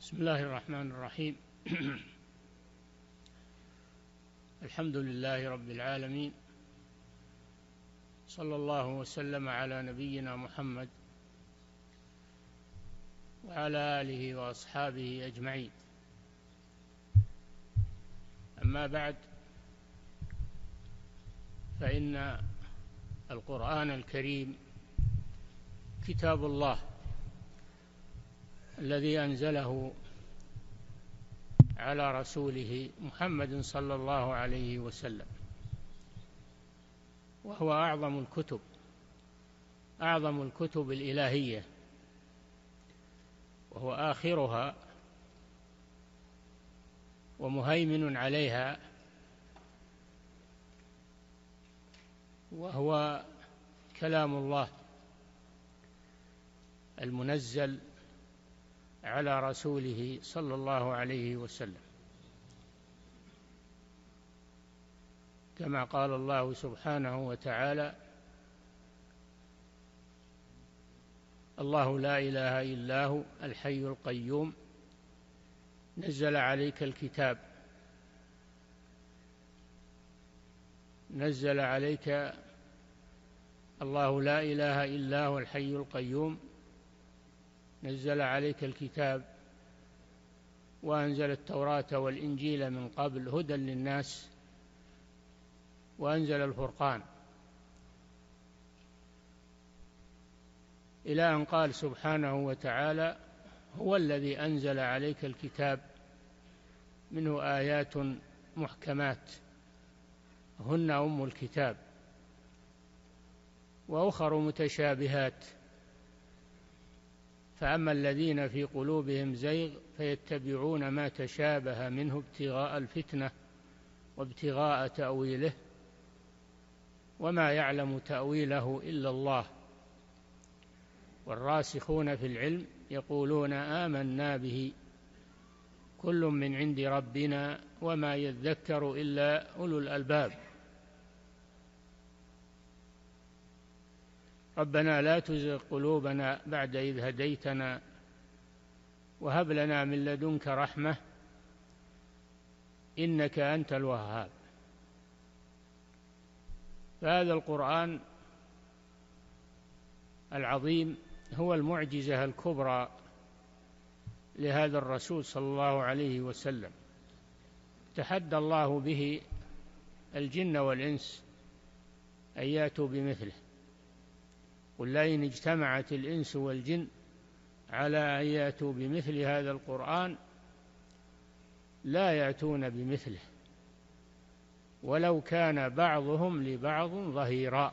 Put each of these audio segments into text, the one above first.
بسم الله الرحمن الرحيم. الحمد لله رب العالمين، صلى الله وسلم على نبينا محمد وعلى آله وأصحابه أجمعين. أما بعد، فإن القرآن الكريم كتاب الله الذي أنزله على رسوله محمد صلى الله عليه وسلم، وهو أعظم الكتب الإلهية، وهو آخرها ومهيمن عليها، وهو كلام الله المنزل على رسوله صلى الله عليه وسلم، كما قال الله سبحانه وتعالى: الله لا إله إلا هو الحي القيوم نزل عليك الكتاب الله لا إله إلا هو الحي القيوم نزل عليك الكتاب وأنزل التوراة والإنجيل من قبل هدى للناس وأنزل الفرقان، إلى أن قال سبحانه وتعالى: هو الذي أنزل عليك الكتاب منه آيات محكمات هن أم الكتاب وأخر متشابهات، فأما الذين في قلوبهم زيغ فيتبعون ما تشابه منه ابتغاء الفتنة وابتغاء تأويله وما يعلم تأويله إلا الله، والراسخون في العلم يقولون آمنا به كل من عند ربنا وما يذكر إلا أولو الألباب. ربنا لا تزغ قلوبنا بعد إذ هديتنا وهب لنا من لدنك رحمة إنك أنت الوهاب. فهذا القرآن العظيم هو المعجزة الكبرى لهذا الرسول صلى الله عليه وسلم، تحدى الله به الجن والإنس أن يأتوا بمثله، قل لئن اجتمعت الإنس والجن على أن يأتوا بمثل هذا القرآن لا يأتون بمثله ولو كان بعضهم لبعض ظهيرا.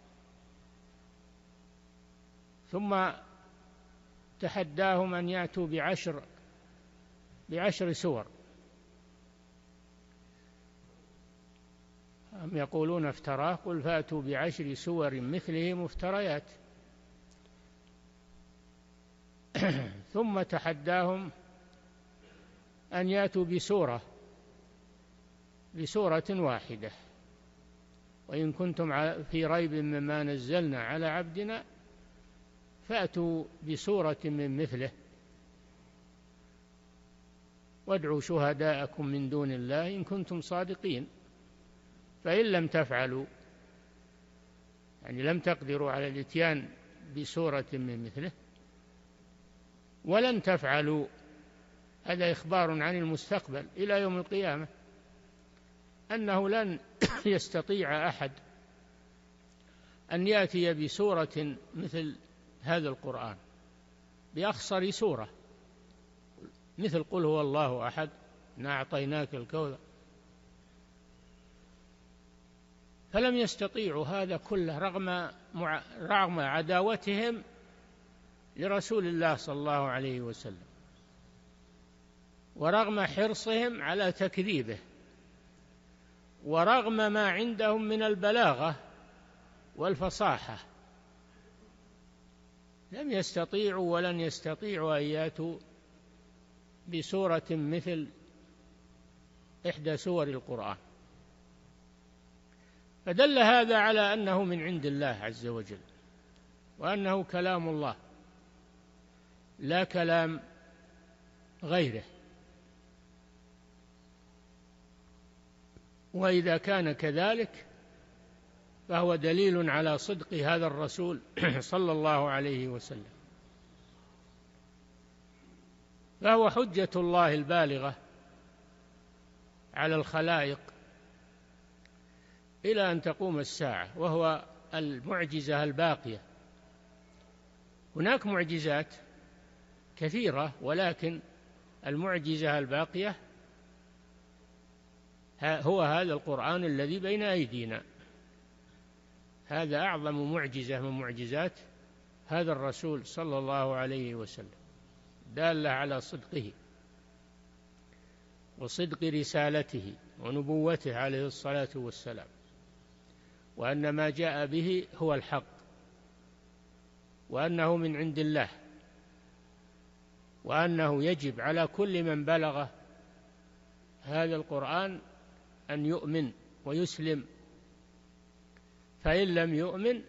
ثم تحداهم أن يأتوا بعشر سور، هم يقولون افتراه، قل فأتوا بعشر سور مثله مفتريات. ثم تحداهم أن يأتوا بسورة واحدة، وإن كنتم في ريب مما نزلنا على عبدنا فأتوا بسورة من مثله وادعوا شهداءكم من دون الله إن كنتم صادقين، فإن لم تفعلوا، يعني لم تقدروا على الإتيان بسورة من مثله ولن تفعلوا، هذا إخبار عن المستقبل إلى يوم القيامة، أنه لن يستطيع أحد أن يأتي بسورة مثل هذا القرآن، بأخصر سورة مثل قل هو الله أحد إنا أعطيناك الكوثر، فلم يستطيعوا هذا كله رغم عداوتهم لرسول الله صلى الله عليه وسلم، ورغم حرصهم على تكذيبه، ورغم ما عندهم من البلاغة والفصاحة، لم يستطيعوا ولن يستطيعوا أن يأتوا بسورة مثل إحدى سور القرآن. فدل هذا على أنه من عند الله عز وجل، وأنه كلام الله لا كلام غيره. وإذا كان كذلك فهو دليل على صدق هذا الرسول صلى الله عليه وسلم، فهو حجة الله البالغة على الخلائق إلى أن تقوم الساعة، وهو المعجزة الباقية. هناك معجزات كثيرة، ولكن المعجزة الباقية هو هذا القرآن الذي بين أيدينا. هذا أعظم معجزة من معجزات هذا الرسول صلى الله عليه وسلم، دالة على صدقه وصدق رسالته ونبوته عليه الصلاة والسلام، وأن ما جاء به هو الحق، وأنه من عند الله، وأنه يجب على كل من بلغ هذا القرآن أن يؤمن ويسلم، فإن لم يؤمن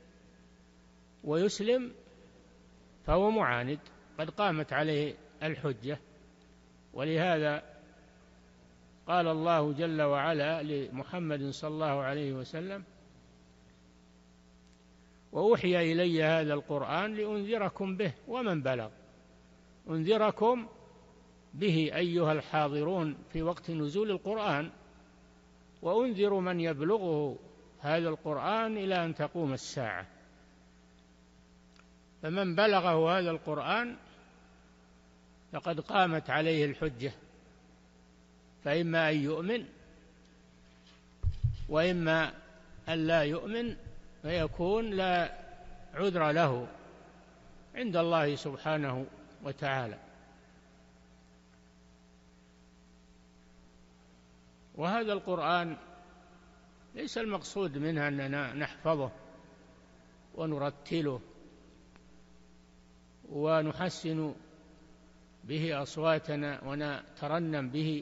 ويسلم فهو معاند، قد قامت عليه الحجة. ولهذا قال الله جل وعلا لمحمد صلى الله عليه وسلم: وأوحي إلي هذا القرآن لأنذركم به ومن بلغ. أنذركم به أيها الحاضرون في وقت نزول القرآن، وأنذر من يبلغه هذا القرآن إلى أن تقوم الساعة. فمن بلغه هذا القرآن فقد قامت عليه الحجة، فإما أن يؤمن وإما أن لا يؤمن، فيكون لا عذر له عند الله سبحانه وتعالى. وهذا القرآن ليس المقصود منه أننا نحفظه ونرتله ونحسن به أصواتنا ونترنم به،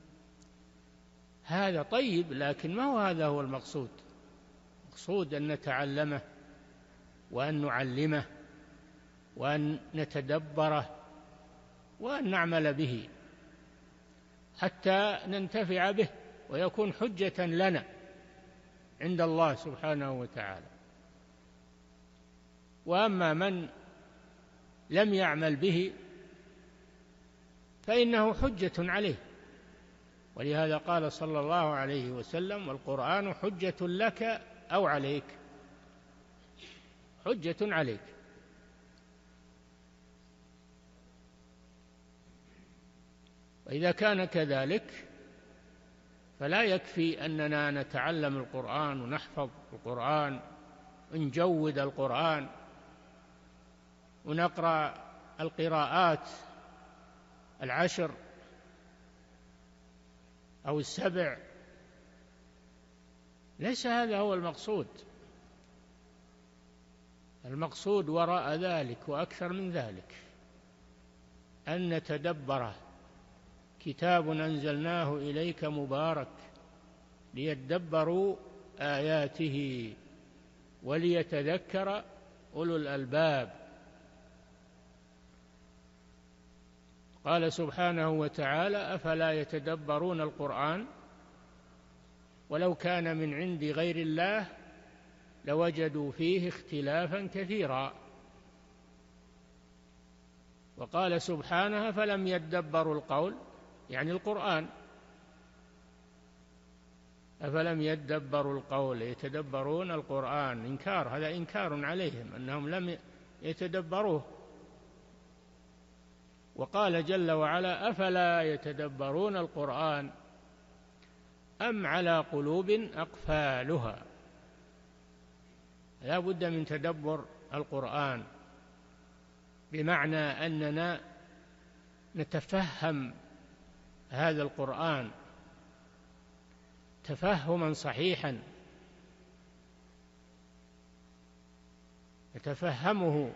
هذا طيب، لكن ما هو هذا هو المقصود. المقصود أن نتعلمه وأن نعلمه وأن نتدبره وأن نعمل به حتى ننتفع به ويكون حجة لنا عند الله سبحانه وتعالى. وأما من لم يعمل به فإنه حجة عليه، ولهذا قال صلى الله عليه وسلم: والقرآن حجة لك أو عليك، حجة عليك. وإذا كان كذلك فلا يكفي أننا نتعلم القرآن ونحفظ القرآن ونجود القرآن ونقرأ القراءات 10 أو 7، ليس هذا هو المقصود. المقصود وراء ذلك وأكثر من ذلك أن نتدبره. كتاب أنزلناه إليك مبارك ليدبروا آياته وليتذكر أولو الألباب. قال سبحانه وتعالى: أفلا يتدبرون القرآن ولو كان من عند غير الله لوجدوا فيه اختلافا كثيرا. وقال سبحانه: فلم يدبروا القول، يعني القرآن. أفلم يدبروا القول، يتدبرون القرآن، إنكار، هذا إنكار عليهم أنهم لم يتدبروه. وقال جل وعلا: أفلا يتدبرون القرآن أم على قلوب أقفالها. لا بد من تدبر القرآن، بمعنى أننا نتفهم هذا القرآن تفهما صحيحا، نتفهمه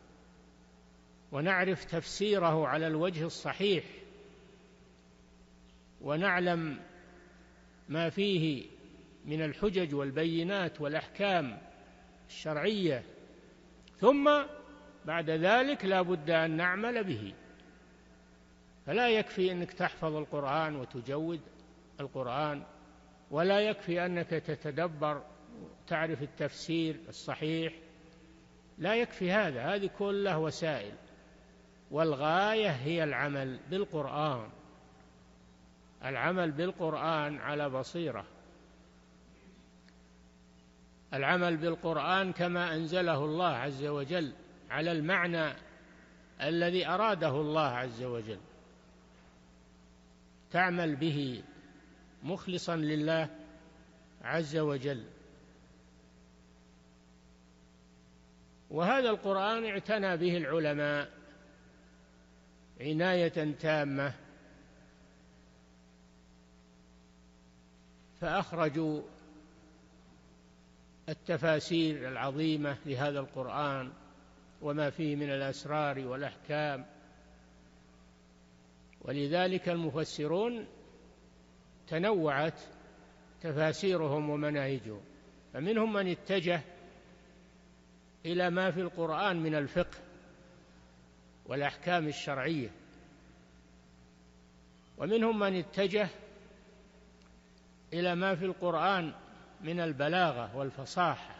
ونعرف تفسيره على الوجه الصحيح، ونعلم ما فيه من الحجج والبينات والأحكام الشرعية، ثم بعد ذلك لا بد أن نعمل به. فلا يكفي أنك تحفظ القرآن وتجود القرآن، ولا يكفي أنك تتدبر تعرف التفسير الصحيح، لا يكفي هذا، هذه كلها وسائل، والغاية هي العمل بالقرآن، العمل بالقرآن على بصيرة، العمل بالقرآن كما أنزله الله عز وجل على المعنى الذي أراده الله عز وجل، تعمل به مخلصا لله عز وجل. وهذا القرآن اعتنى به العلماء عناية تامة، فأخرجوا التفاسير العظيمة لهذا القرآن وما فيه من الأسرار والأحكام، ولذلك المفسرون تنوعت تفاسيرهم ومناهجهم، فمنهم من اتجه إلى ما في القرآن من الفقه والأحكام الشرعية، ومنهم من اتجه إلى ما في القرآن من البلاغة والفصاحة،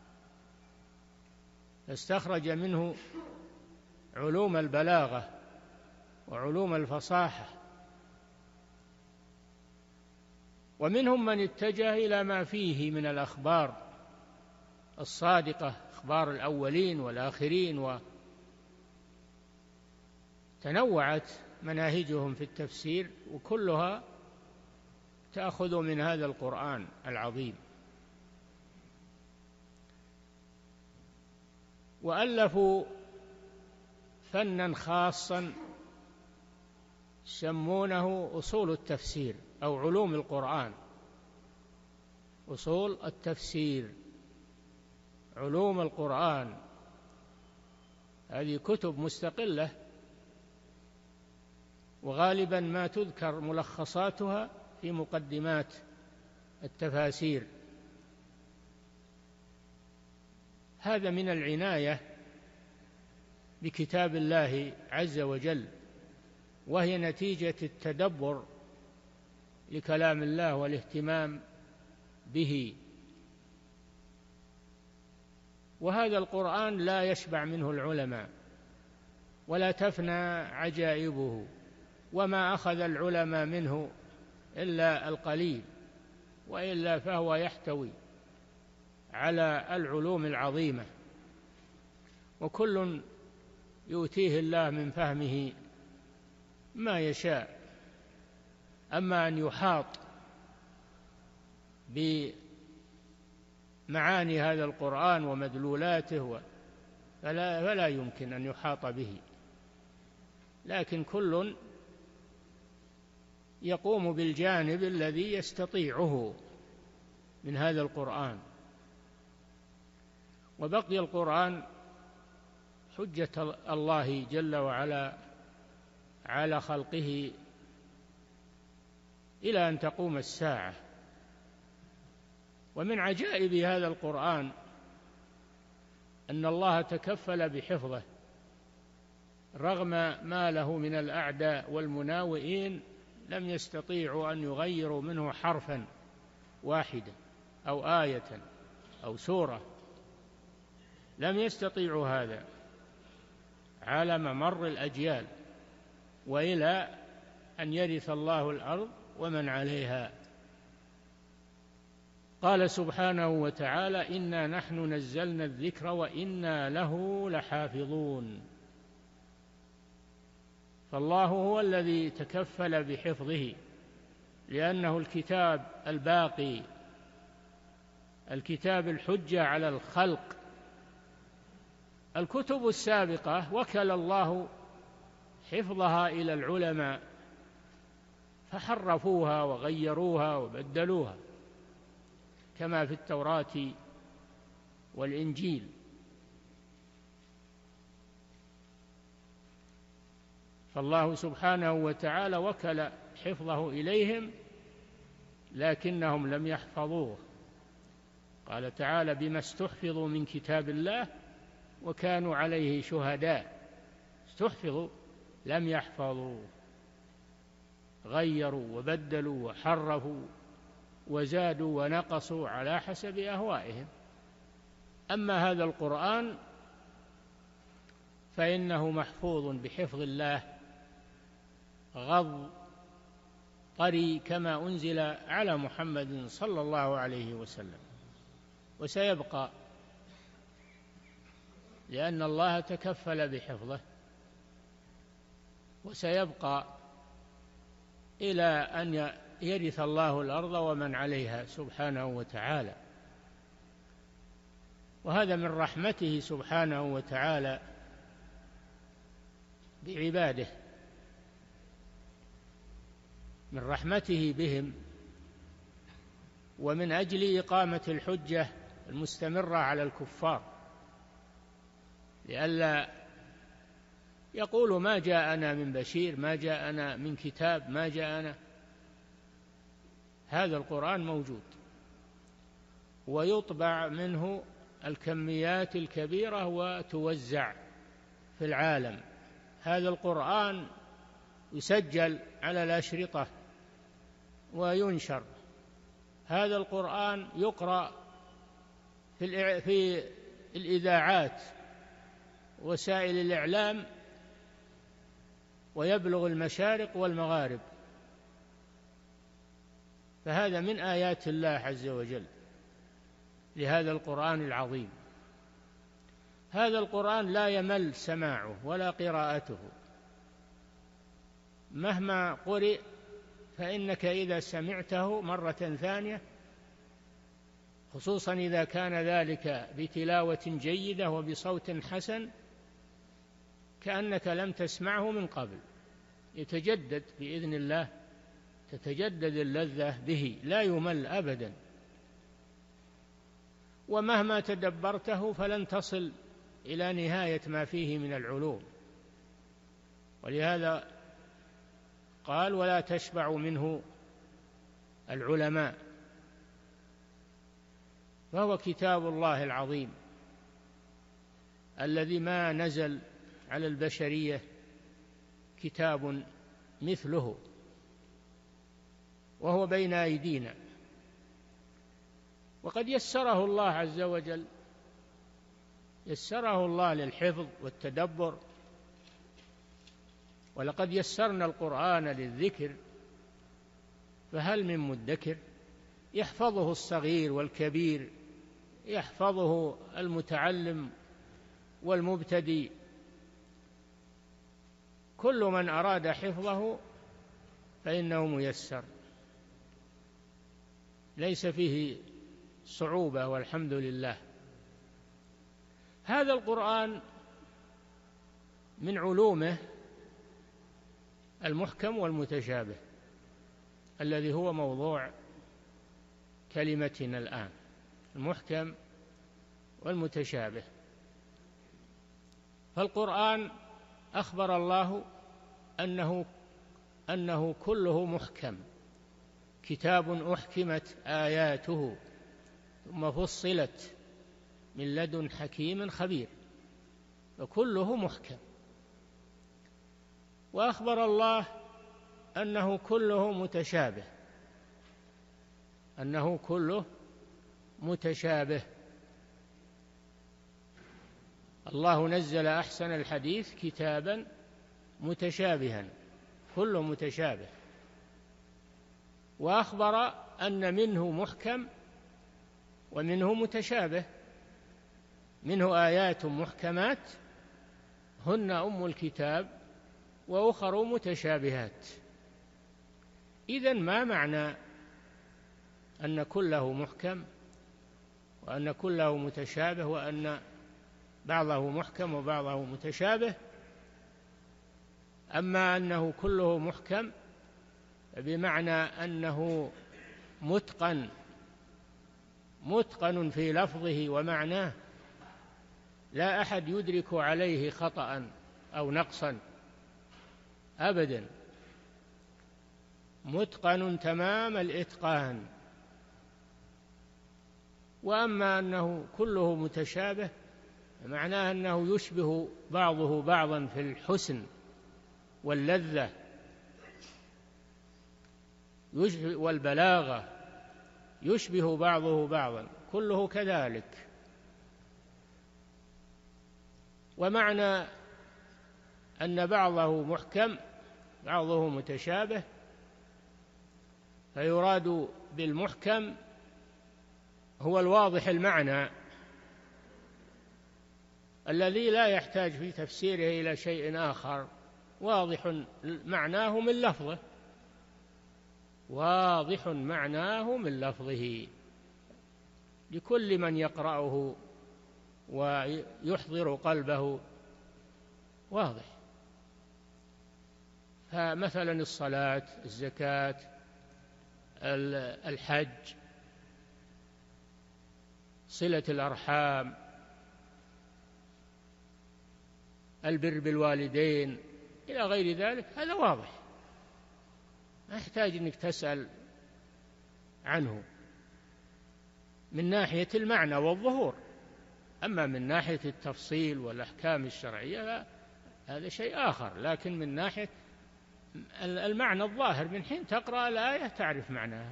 فاستخرج منه علوم البلاغة وعلوم الفصاحة، ومنهم من اتجه إلى ما فيه من الأخبار الصادقة، أخبار الأولين والآخرين، وتنوعت مناهجهم في التفسير، وكلها تأخذ من هذا القرآن العظيم. وألفوا فنا خاصا يسمونه أصول التفسير أو علوم القرآن، أصول التفسير، علوم القرآن، هذه كتب مستقلة، وغالبا ما تذكر ملخصاتها في مقدمات التفاسير. هذا من العناية بكتاب الله عز وجل، وهي نتيجة التدبر لكلام الله والاهتمام به. وهذا القرآن لا يشبع منه العلماء ولا تفنى عجائبه، وما أخذ العلماء منه إلا القليل، وإلا فهو يحتوي على العلوم العظيمة، وكل يؤتيه الله من فهمه ما يشاء. أما أن يحاط بمعاني هذا القرآن ومدلولاته فلا يمكن أن يحاط به، لكن كل يقوم بالجانب الذي يستطيعه من هذا القرآن. وبقي القرآن حجة الله جل وعلا على خلقه إلى أن تقوم الساعة. ومن عجائب هذا القرآن أن الله تكفل بحفظه رغم ما له من الأعداء والمناوئين، لم يستطيعوا أن يغيروا منه حرفا واحدا أو آية أو سورة، لم يستطيعوا هذا على ممر الأجيال، وإلى أن يرث الله الأرض ومن عليها. قال سبحانه وتعالى: إنا نحن نزلنا الذكر وإنا له لحافظون. فالله هو الذي تكفل بحفظه، لأنه الكتاب الباقي، الكتاب الحجة على الخلق. الكتب السابقة وكل الله حفظها إلى العلماء فحرفوها وغيروها وبدلوها، كما في التوراة والإنجيل. فالله سبحانه وتعالى وكل حفظه إليهم لكنهم لم يحفظوه. قال تعالى: بما استحفظوا من كتاب الله وكانوا عليه شهداء. استحفظوا لم يحفظوا. غيروا وبدلوا وحرفوا وزادوا ونقصوا على حسب أهوائهم. أما هذا القرآن فإنه محفوظ بحفظ الله، غض طري كما أنزل على محمد صلى الله عليه وسلم، وسيبقى لأن الله تكفل بحفظه، وسيبقى إلى أن يرث الله الأرض ومن عليها سبحانه وتعالى. وهذا من رحمته سبحانه وتعالى بعباده، من رحمته بهم، ومن أجل إقامة الحجة المستمرة على الكفار، لئلا يقولوا ما جاءنا من بشير، ما جاءنا من كتاب، ما جاءنا. هذا القرآن موجود ويطبع منه الكميات الكبيرة وتوزع في العالم. هذا القرآن يسجل على الأشرطة وينشر. هذا القرآن يقرأ في الإذاعات وسائل الإعلام ويبلغ المشارق والمغارب. فهذا من آيات الله عز وجل لهذا القرآن العظيم. هذا القرآن لا يمل سماعه ولا قراءته، مهما قرئ فإنك إذا سمعته مرة ثانية، خصوصا إذا كان ذلك بتلاوة جيدة وبصوت حسن، كأنك لم تسمعه من قبل. يتجدد بإذن الله، تتجدد اللذة به، لا يمل أبدا. ومهما تدبرته فلن تصل إلى نهاية ما فيه من العلوم. ولهذا قال ولا تشبع منه العلماء. فهو كتاب الله العظيم الذي ما نزل على البشرية كتاب مثله، وهو بين أيدينا، وقد يسره الله عز وجل، يسره الله للحفظ والتدبر. ولقد يسرنا القرآن للذكر فهل من مدكر. يحفظه الصغير والكبير، يحفظه المتعلم والمبتدئ، كل من أراد حفظه فإنه ميسر، ليس فيه صعوبة والحمد لله. هذا القرآن من علومه المحكم والمتشابه الذي هو موضوع كلمتنا الآن، المحكم والمتشابه. فالقرآن أخبر الله أنه كله محكم، كتاب أحكمت آياته ثم فصلت من لدن حكيم خبير، فكله محكم. وأخبر الله أنه كله متشابه، أنه كله متشابه. الله نزل أحسن الحديث كتابا متشابها، كله متشابه. وأخبر أن منه محكم ومنه متشابه، منه آيات محكمات هن أم الكتاب وأخر متشابهات. إذن ما معنى أن كله محكم وأن كله متشابه وأن بعضه محكم وبعضه متشابه؟ أما أنه كله محكم بمعنى أنه متقن في لفظه ومعناه، لا أحد يدرك عليه خطأ أو نقصا أبدا، متقن تمام الإتقان. وأما أنه كله متشابه معناه أنه يشبه بعضه بعضا في الحسن واللذة والبلاغة يشبه بعضه بعضا، كله كذلك. ومعنى أن بعضه محكم بعضه متشابه، فيراد بالمحكم هو الواضح المعنى الذي لا يحتاج في تفسيره إلى شيء آخر، واضح معناه من لفظه، واضح معناه من لفظه لكل من يقرأه ويحضر قلبه، واضح. فمثلا الصلاة، الزكاة، الحج، صلة الأرحام، البر بالوالدين إلى غير ذلك، هذا واضح، ما يحتاج أنك تسأل عنه من ناحية المعنى والظهور. أما من ناحية التفصيل والأحكام الشرعية هذا شيء آخر، لكن من ناحية المعنى الظاهر من حين تقرأ الآية تعرف معناها،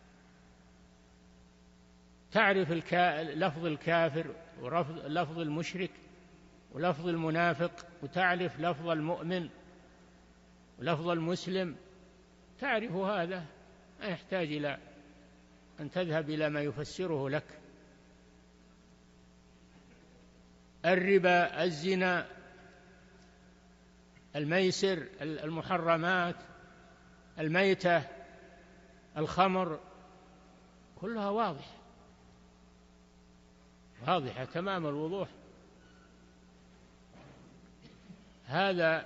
تعرف لفظ الكافر ولفظ المشرك ولفظ المنافق، وتعرف لفظ المؤمن ولفظ المسلم، تعرف هذا، ما يحتاج إلى أن تذهب إلى ما يفسره لك. الربا، الزنا، الميسر، المحرمات، الميتة، الخمر، كلها واضحة تمام الوضوح. هذا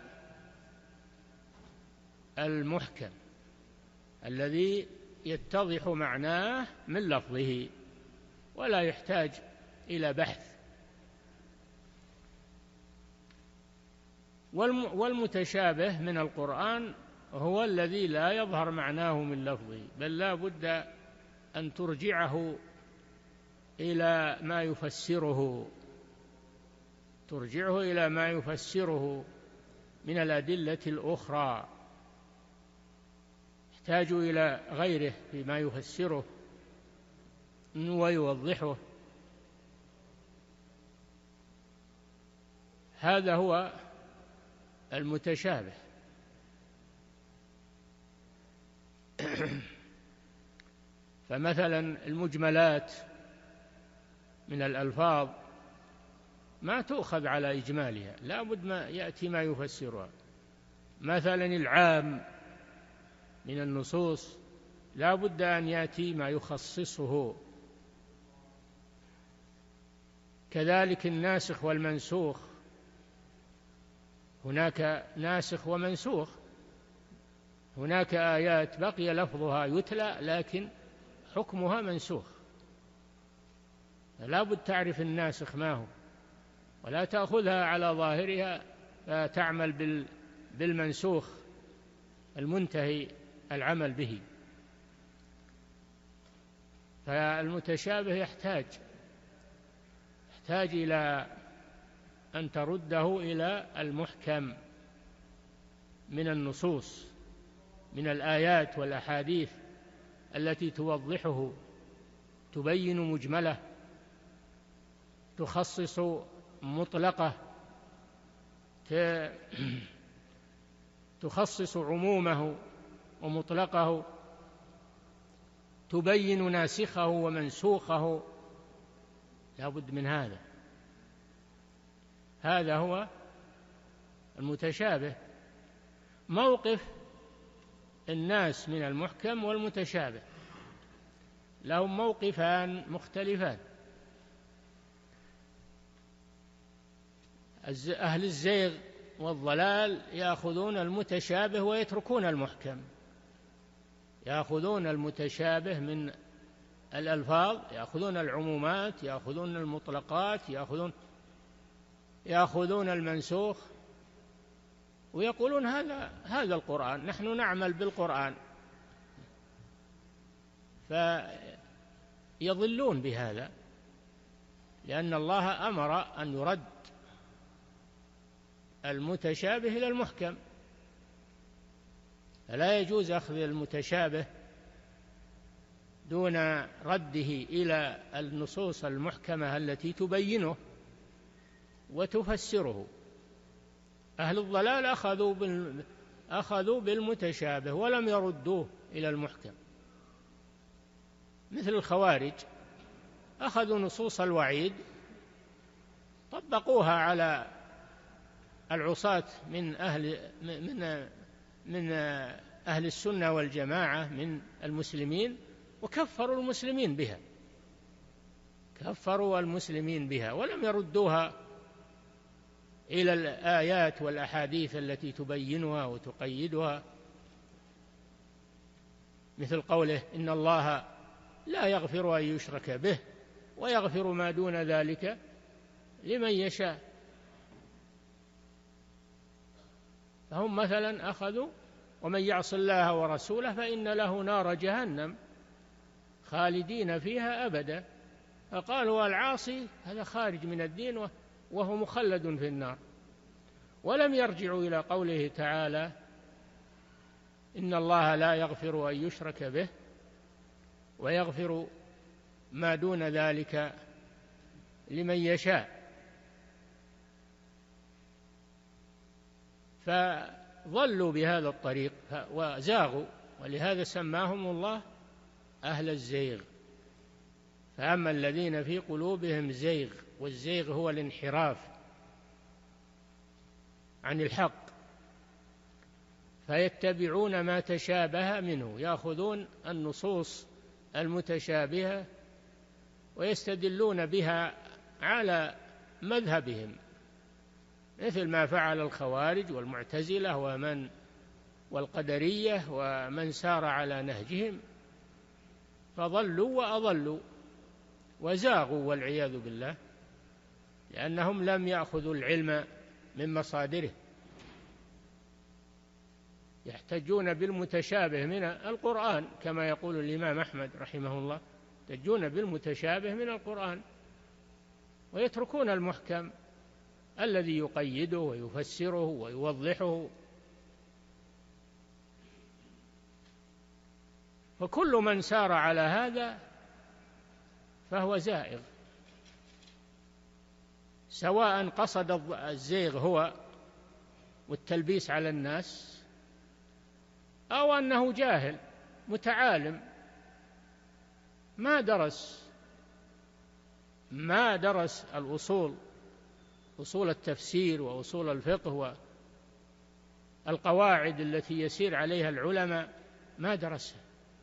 المحكم الذي يتضح معناه من لفظه ولا يحتاج إلى بحث. والمتشابه من القرآن هو الذي لا يظهر معناه من لفظه، بل لا بد أن ترجعه إلى ما يفسره، ترجعه إلى ما يفسره من الأدلة الأخرى، يحتاج إلى غيره فيما يفسره ويوضحه. هذا هو المتشابه. فمثلا المجملات من الألفاظ ما تؤخذ على إجمالها، لا بد ما يأتي ما يفسرها. مثلا العام من النصوص لا بد أن يأتي ما يخصصه. كذلك الناسخ والمنسوخ، هناك ناسخ ومنسوخ، هناك آيات بقي لفظها يتلى لكن حكمها منسوخ، لا بد تعرف الناسخ ما هو، ولا تأخذها على ظاهرها فتعمل بالمنسوخ المنتهي العمل به. فالمتشابه يحتاج إلى أن ترده إلى المحكم من النصوص، من الآيات والأحاديث التي توضحه، تبين مجمله، تخصص مطلقه، تخصص عمومه ومطلقه، تبين ناسخه ومنسوخه، لا بد من هذا. هذا هو المتشابه. موقف الناس من المحكم والمتشابه لهم موقفان مختلفان. أهل الزيغ والضلال يأخذون المتشابه ويتركون المحكم، يأخذون المتشابه من الألفاظ، يأخذون العمومات، يأخذون المطلقات، يأخذون المنسوخ، ويقولون هذا القرآن، نحن نعمل بالقرآن، فيضلون بهذا، لأن الله أمر أن يرد المتشابه إلى المحكم، فلا يجوز أخذ المتشابه دون رده إلى النصوص المحكمة التي تبينه وتفسره. أهل الضلال أخذوا بالمتشابه ولم يردوه إلى المحكم، مثل الخوارج أخذوا نصوص الوعيد طبقوها على العصاة من أهل السنة والجماعة من المسلمين، وكفروا المسلمين بها ولم يردوها إلى الآيات والأحاديث التي تبينها وتقيدها، مثل قوله إن الله لا يغفر أن يشرك به ويغفر ما دون ذلك لمن يشاء. فهم مثلا أخذوا ومن يعص الله ورسوله فإن له نار جهنم خالدين فيها أبدا، فقالوا العاصي هذا خارج من الدين وهو مخلد في النار، ولم يرجعوا إلى قوله تعالى إن الله لا يغفر أن يشرك به ويغفر ما دون ذلك لمن يشاء. فضلوا بهذا الطريق وزاغوا، ولهذا سماهم الله أهل الزيغ. فأما الذين في قلوبهم زيغ، والزيغ هو الانحراف عن الحق، فيتبعون ما تشابه منه، يأخذون النصوص المتشابهة ويستدلون بها على مذهبهم، مثل ما فعل الخوارج والمعتزلة والقدرية ومن سار على نهجهم، فضلوا وأضلوا وزاغوا والعياذ بالله، لأنهم لم يأخذوا العلم من مصادره. يحتجون بالمتشابه من القرآن كما يقول الإمام أحمد رحمه الله، يحتجون بالمتشابه من القرآن ويتركون المحكم الذي يقيده ويفسره ويوضحه. فكل من سار على هذا فهو زائغ، سواء قصد الزيغ هو والتلبيس على الناس أو أنه جاهل متعالم ما درس الأصول، أصول التفسير وأصول الفقه والقواعد التي يسير عليها العلماء، ما درسها،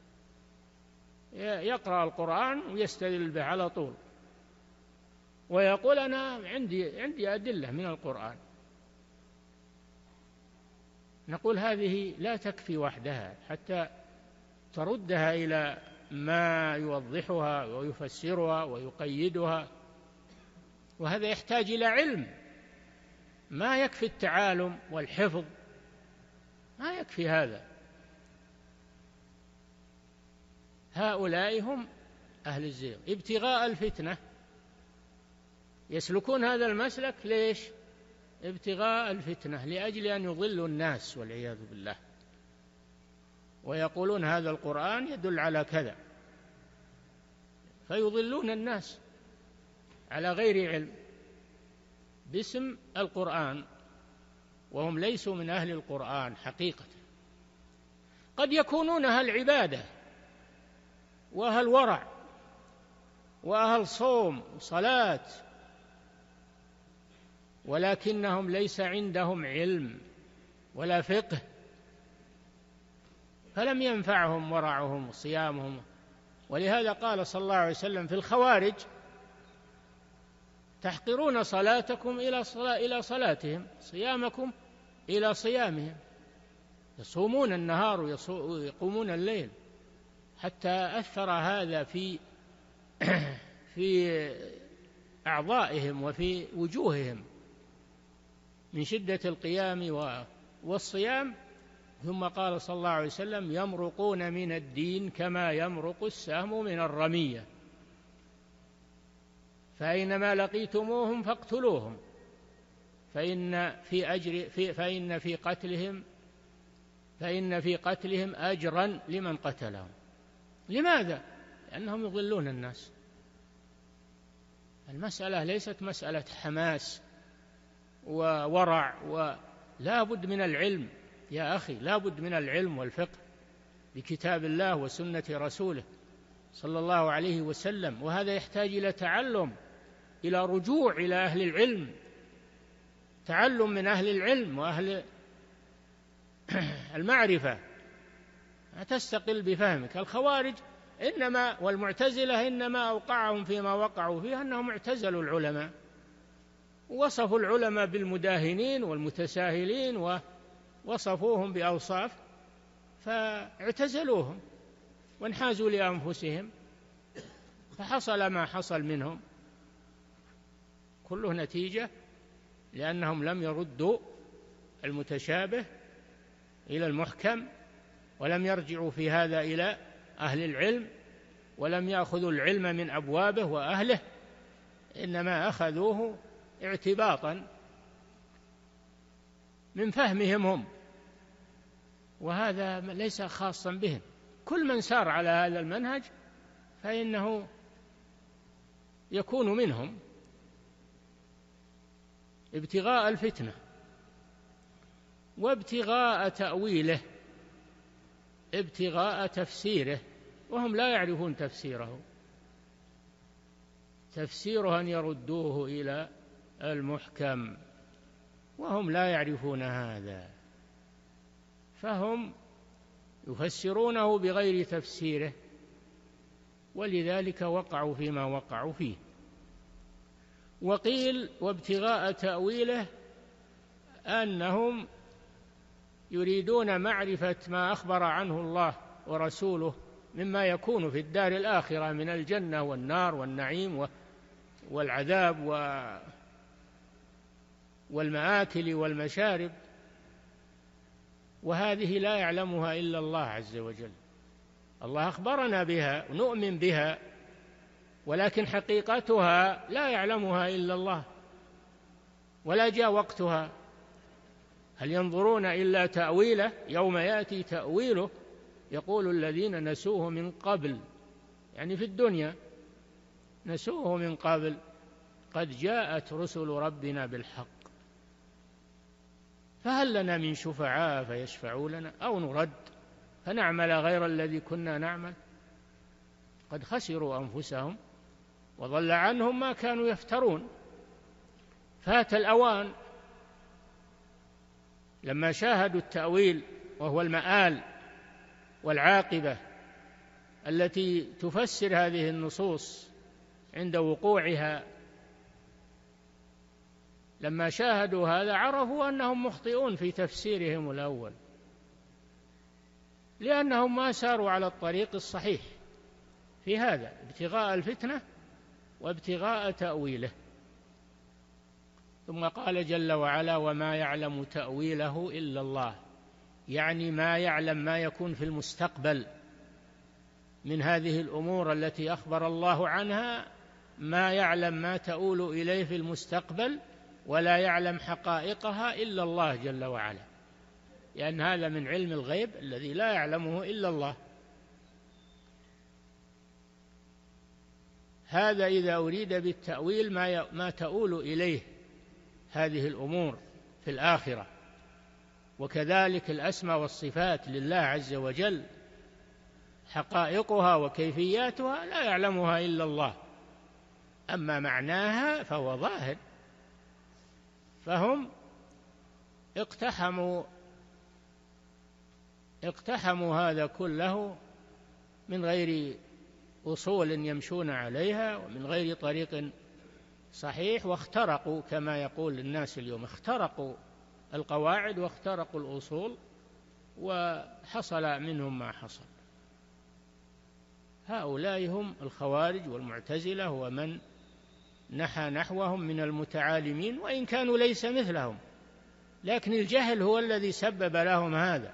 يقرأ القرآن ويستدل به على طول ويقول أنا عندي أدلة من القرآن. نقول هذه لا تكفي وحدها حتى تردها إلى ما يوضحها ويفسرها ويقيدها، وهذا يحتاج إلى علم، ما يكفي التعالم والحفظ، ما يكفي هذا. هؤلاء هم أهل الزيغ ابتغاء الفتنة، يسلكون هذا المسلك ليش؟ ابتغاء الفتنة، لأجل أن يضلوا الناس والعياذ بالله، ويقولون هذا القرآن يدل على كذا، فيضلون الناس على غير علم باسم القرآن، وهم ليسوا من أهل القرآن حقيقة. قد يكونون أهل عبادة وأهل ورع وأهل صوم وصلاة، ولكنهم ليس عندهم علم ولا فقه، فلم ينفعهم ورعهم وصيامهم. ولهذا قال صلى الله عليه وسلم في الخوارج تحقرون صلاتكم إلى صلاتهم، صيامكم إلى صيامهم، يصومون النهار ويقومون الليل، حتى أثر هذا في أعضائهم وفي وجوههم من شدة القيام والصيام. ثم قال صلى الله عليه وسلم يمرقون من الدين كما يمرق السهم من الرمية، فأينما لقيتموهم فاقتلوهم فإن في قتلهم أجرا لمن قتلهم. لماذا؟ لأنهم يضلون الناس. المسألة ليست مسألة حماس وورع، ولا بد من العلم يا أخي، لا بد من العلم والفقه بكتاب الله وسنة رسوله صلى الله عليه وسلم. وهذا يحتاج إلى تعلم، إلى رجوع إلى أهل العلم، تعلم من أهل العلم وأهل المعرفة، لا تستقل بفهمك. الخوارج إنما والمعتزلة إنما أوقعهم فيما وقعوا فيه أنهم اعتزلوا العلماء، ووصفوا العلماء بالمداهنين والمتساهلين، ووصفوهم بأوصاف فاعتزلوهم وانحازوا لأنفسهم، فحصل ما حصل منهم، كله نتيجة لأنهم لم يردوا المتشابه إلى المحكم، ولم يرجعوا في هذا إلى أهل العلم، ولم يأخذوا العلم من أبوابه وأهله، إنما أخذوه اعتباطا من فهمهم هم، وهذا ليس خاصا بهم. كل من سار على هذا المنهج فإنه يكون منهم ابتغاء الفتنة وابتغاء تأويله، ابتغاء تفسيره، وهم لا يعرفون تفسيره. تفسيره أن يردوه إلى المحكم، وهم لا يعرفون هذا، فهم يفسرونه بغير تفسيره، ولذلك وقعوا فيما وقعوا فيه. وقيل وابتغاء تأويله أنهم يريدون معرفة ما أخبر عنه الله ورسوله مما يكون في الدار الآخرة من الجنة والنار والنعيم والعذاب والمآكل والمشارب، وهذه لا يعلمها إلا الله عز وجل. الله أخبرنا بها ونؤمن بها، ولكن حقيقتها لا يعلمها إلا الله، ولا جاء وقتها. هل ينظرون إلا تأويله؟ يوم يأتي تأويله يقول الذين نسوه من قبل، يعني في الدنيا نسوه من قبل، قد جاءت رسل ربنا بالحق فهل لنا من شفعاء فيشفعوا لنا أو نرد فنعمل غير الذي كنا نعمل، قد خسروا أنفسهم وضل عنهم ما كانوا يفترون. فات الأوان لما شاهدوا التأويل، وهو المآل والعاقبة التي تفسر هذه النصوص عند وقوعها، لما شاهدوا هذا عرفوا أنهم مخطئون في تفسيرهم الأول، لأنهم ما ساروا على الطريق الصحيح في هذا ابتغاء الفتنة وابتغاء تأويله. ثم قال جل وعلا وما يعلم تأويله إلا الله، يعني ما يعلم ما يكون في المستقبل من هذه الأمور التي أخبر الله عنها، ما يعلم ما تؤول إليه في المستقبل ولا يعلم حقائقها إلا الله جل وعلا، لأن هذا من علم الغيب الذي لا يعلمه إلا الله. هذا إذا أريد بالتأويل ما تؤول إليه هذه الأمور في الآخرة. وكذلك الأسماء والصفات لله عز وجل حقائقها وكيفياتها لا يعلمها إلا الله، أما معناها فهو ظاهر. فهم اقتحموا هذا كله من غير أصول يمشون عليها ومن غير طريق صحيح، واخترقوا كما يقول الناس اليوم، اخترقوا القواعد واخترقوا الأصول وحصل منهم ما حصل. هؤلاء هم الخوارج والمعتزلة ومن نحى نحوهم من المتعالمين، وإن كانوا ليس مثلهم، لكن الجهل هو الذي سبب لهم هذا،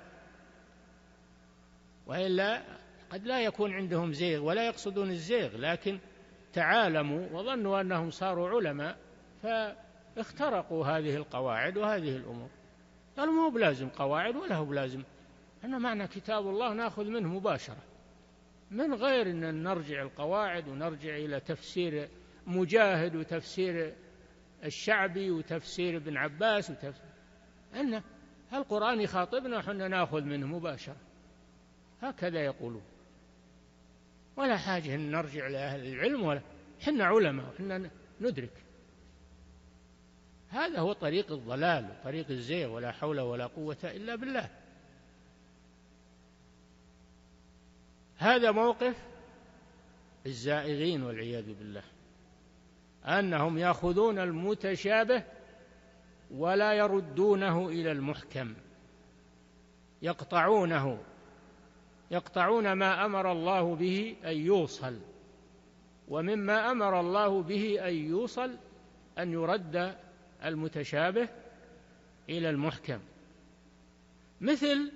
وإلا قد لا يكون عندهم زيغ ولا يقصدون الزيغ، لكن تعالموا وظنوا أنهم صاروا علماء فاخترقوا هذه القواعد وهذه الأمور. قالوا ما هو بلازم قواعد ولا هو بلازم، أنا معنا كتاب الله نأخذ منه مباشرة، من غير أن نرجع القواعد ونرجع إلى تفسير مجاهد وتفسير الشعبي وتفسير ابن عباس أن القرآن يخاطبنا وحنا نأخذ منه مباشرة، هكذا يقولون، ولا حاجة أن نرجع لأهل العلم، ولا حنا علماء وحنا ندرك. هذا هو طريق الضلال وطريق الزيغ، ولا حول ولا قوة إلا بالله. هذا موقف الزائغين والعياذ بالله، أنهم يأخذون المتشابه ولا يردونه إلى المحكم، يقطعون ما أمر الله به أن يوصل، ومما أمر الله به أن يوصل أن يرد المتشابه إلى المحكم، مثل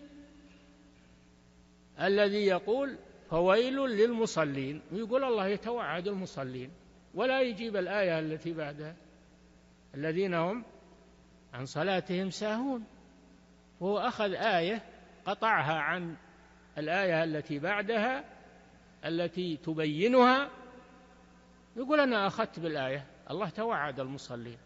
الذي يقول فويل للمصلين، ويقول الله يتوعد المصلين ولا يجيب الآية التي بعدها الذين هم عن صلاتهم ساهون، وهو أخذ آية قطعها عن الآية التي بعدها التي تبينها، يقول أنا أخذت بالآية الله توعد المصلين،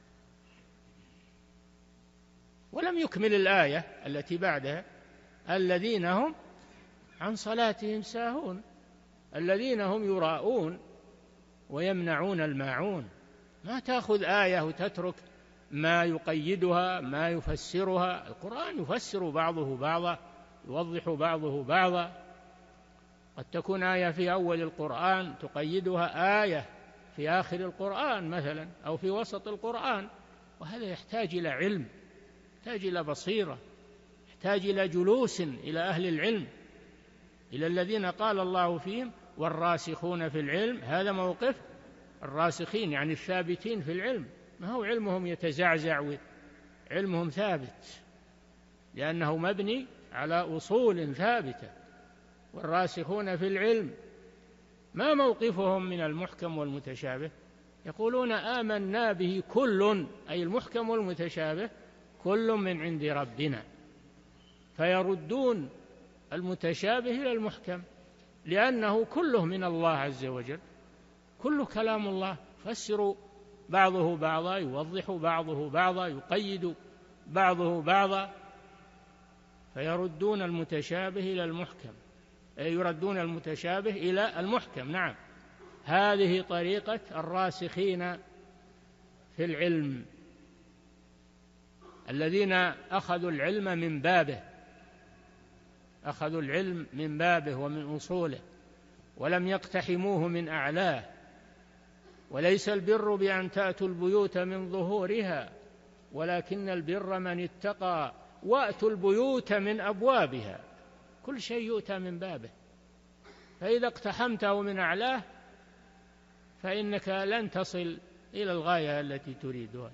ولم يكمل الآية التي بعدها الذين هم عن صلاتهم ساهون، الذين هم يراءون ويمنعون الماعون. ما تأخذ آية وتترك ما يقيدها ما يفسرها. القرآن يفسر بعضه بعضا، يوضح بعضه بعضا، قد تكون آية في أول القرآن تقيدها آية في آخر القرآن مثلا، أو في وسط القرآن، وهذا يحتاج إلى علم، يحتاج إلى بصيرة، يحتاج إلى جلوس إلى أهل العلم، إلى الذين قال الله فيهم والراسخون في العلم. هذا موقف الراسخين يعني الثابتين في العلم، ما هو علمهم يتزعزع، علمهم ثابت لأنه مبني على أصول ثابتة. والراسخون في العلم ما موقفهم من المحكم والمتشابه؟ يقولون آمنا به كل، أي المحكم والمتشابه كل من عند ربنا، فيردون المتشابه إلى المحكم لأنه كله من الله عز وجل، كله كلام الله، فسروا بعضه بعضا، يوضح بعضه بعضا، يقيد بعضه بعضا، فيردون المتشابه إلى المحكم، يردون المتشابه إلى المحكم. نعم، هذه طريقة الراسخين في العلم الذين أخذوا العلم من بابه، أخذوا العلم من بابه ومن أصوله، ولم يقتحموه من أعلاه. وليس البر بأن تأتوا البيوت من ظهورها، ولكن البر من اتقى، وأتوا البيوت من أبوابها. كل شيء يؤتى من بابه، فإذا اقتحمته من أعلاه فإنك لن تصل إلى الغاية التي تريدها،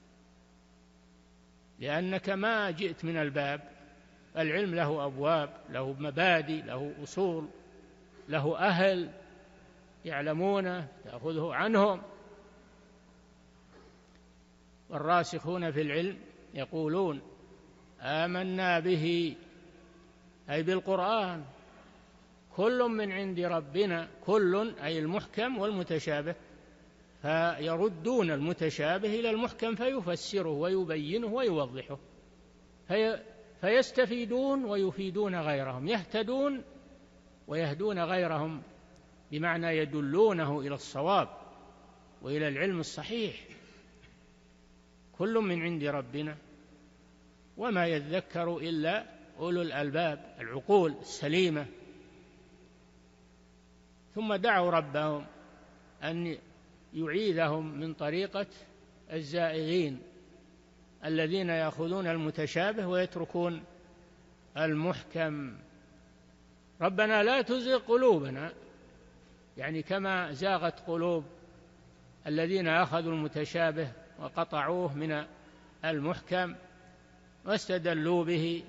لأنك ما جئت من الباب. العلم له أبواب، له مبادئ، له أصول، له أهل يعلمونه تأخذه عنهم. والراسخون في العلم يقولون آمنا به، أي بالقرآن، كل من عند ربنا، كل أي المحكم والمتشابه، فيردون المتشابه إلى المحكم فيفسره ويبينه ويوضحه، فيستفيدون ويفيدون غيرهم، يهتدون ويهدون غيرهم، بمعنى يدلونه إلى الصواب وإلى العلم الصحيح. كل من عند ربنا وما يذكر إلا أولو الألباب، العقول السليمة. ثم دعوا ربهم أن يعيذهم من طريقة الزائغين الذين يأخذون المتشابه ويتركون المحكم. ربنا لا تزغ قلوبنا، يعني كما زاغت قلوب الذين أخذوا المتشابه وقطعوه من المحكم واستدلوا به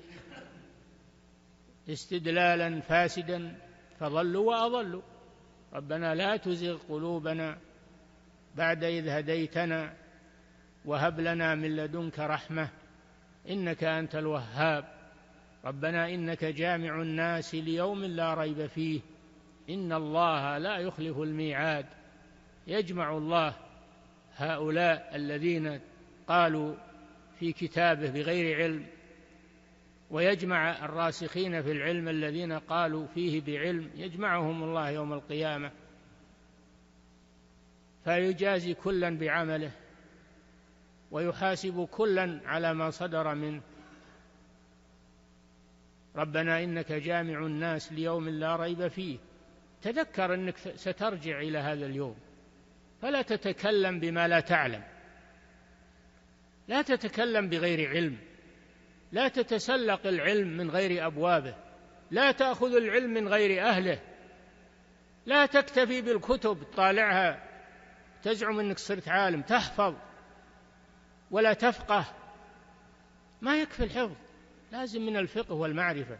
استدلالا فاسدا فضلوا وأضلوا. ربنا لا تزغ قلوبنا بعد إذ هديتنا وهب لنا من لدنك رحمة إنك أنت الوهاب. ربنا إنك جامع الناس ليوم لا ريب فيه إن الله لا يخلف الميعاد. يجمع الله هؤلاء الذين قالوا في كتابه بغير علم، ويجمع الراسخين في العلم الذين قالوا فيه بعلم، يجمعهم الله يوم القيامة فيجازي كلا بعمله ويحاسب كلا على ما صدر منه. ربنا إنك جامع الناس ليوم لا ريب فيه. تذكر أنك سترجع إلى هذا اليوم، فلا تتكلم بما لا تعلم، لا تتكلم بغير علم، لا تتسلق العلم من غير أبوابه، لا تأخذ العلم من غير أهله، لا تكتفي بالكتب طالعها تزعم أنك صرت عالم تحفظ ولا تفقه. ما يكفي الحفظ، لازم من الفقه والمعرفة.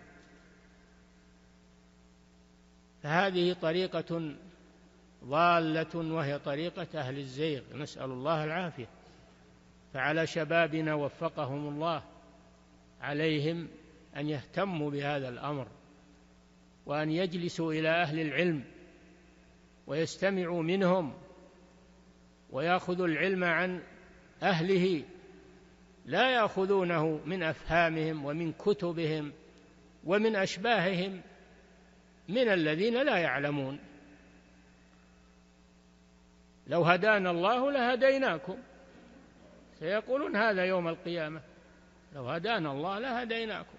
فهذه طريقة ضالة وهي طريقة أهل الزيغ، نسأل الله العافية. فعلى شبابنا وفقهم الله عليهم أن يهتموا بهذا الأمر، وأن يجلسوا إلى أهل العلم ويستمعوا منهم ويأخذوا العلم عن أهله، لا يأخذونه من أفهامهم ومن كتبهم ومن أشباههم من الذين لا يعلمون. لو هدانا الله لهديناكم، سيقولون هذا يوم القيامة، لو هدانا الله لهديناكم.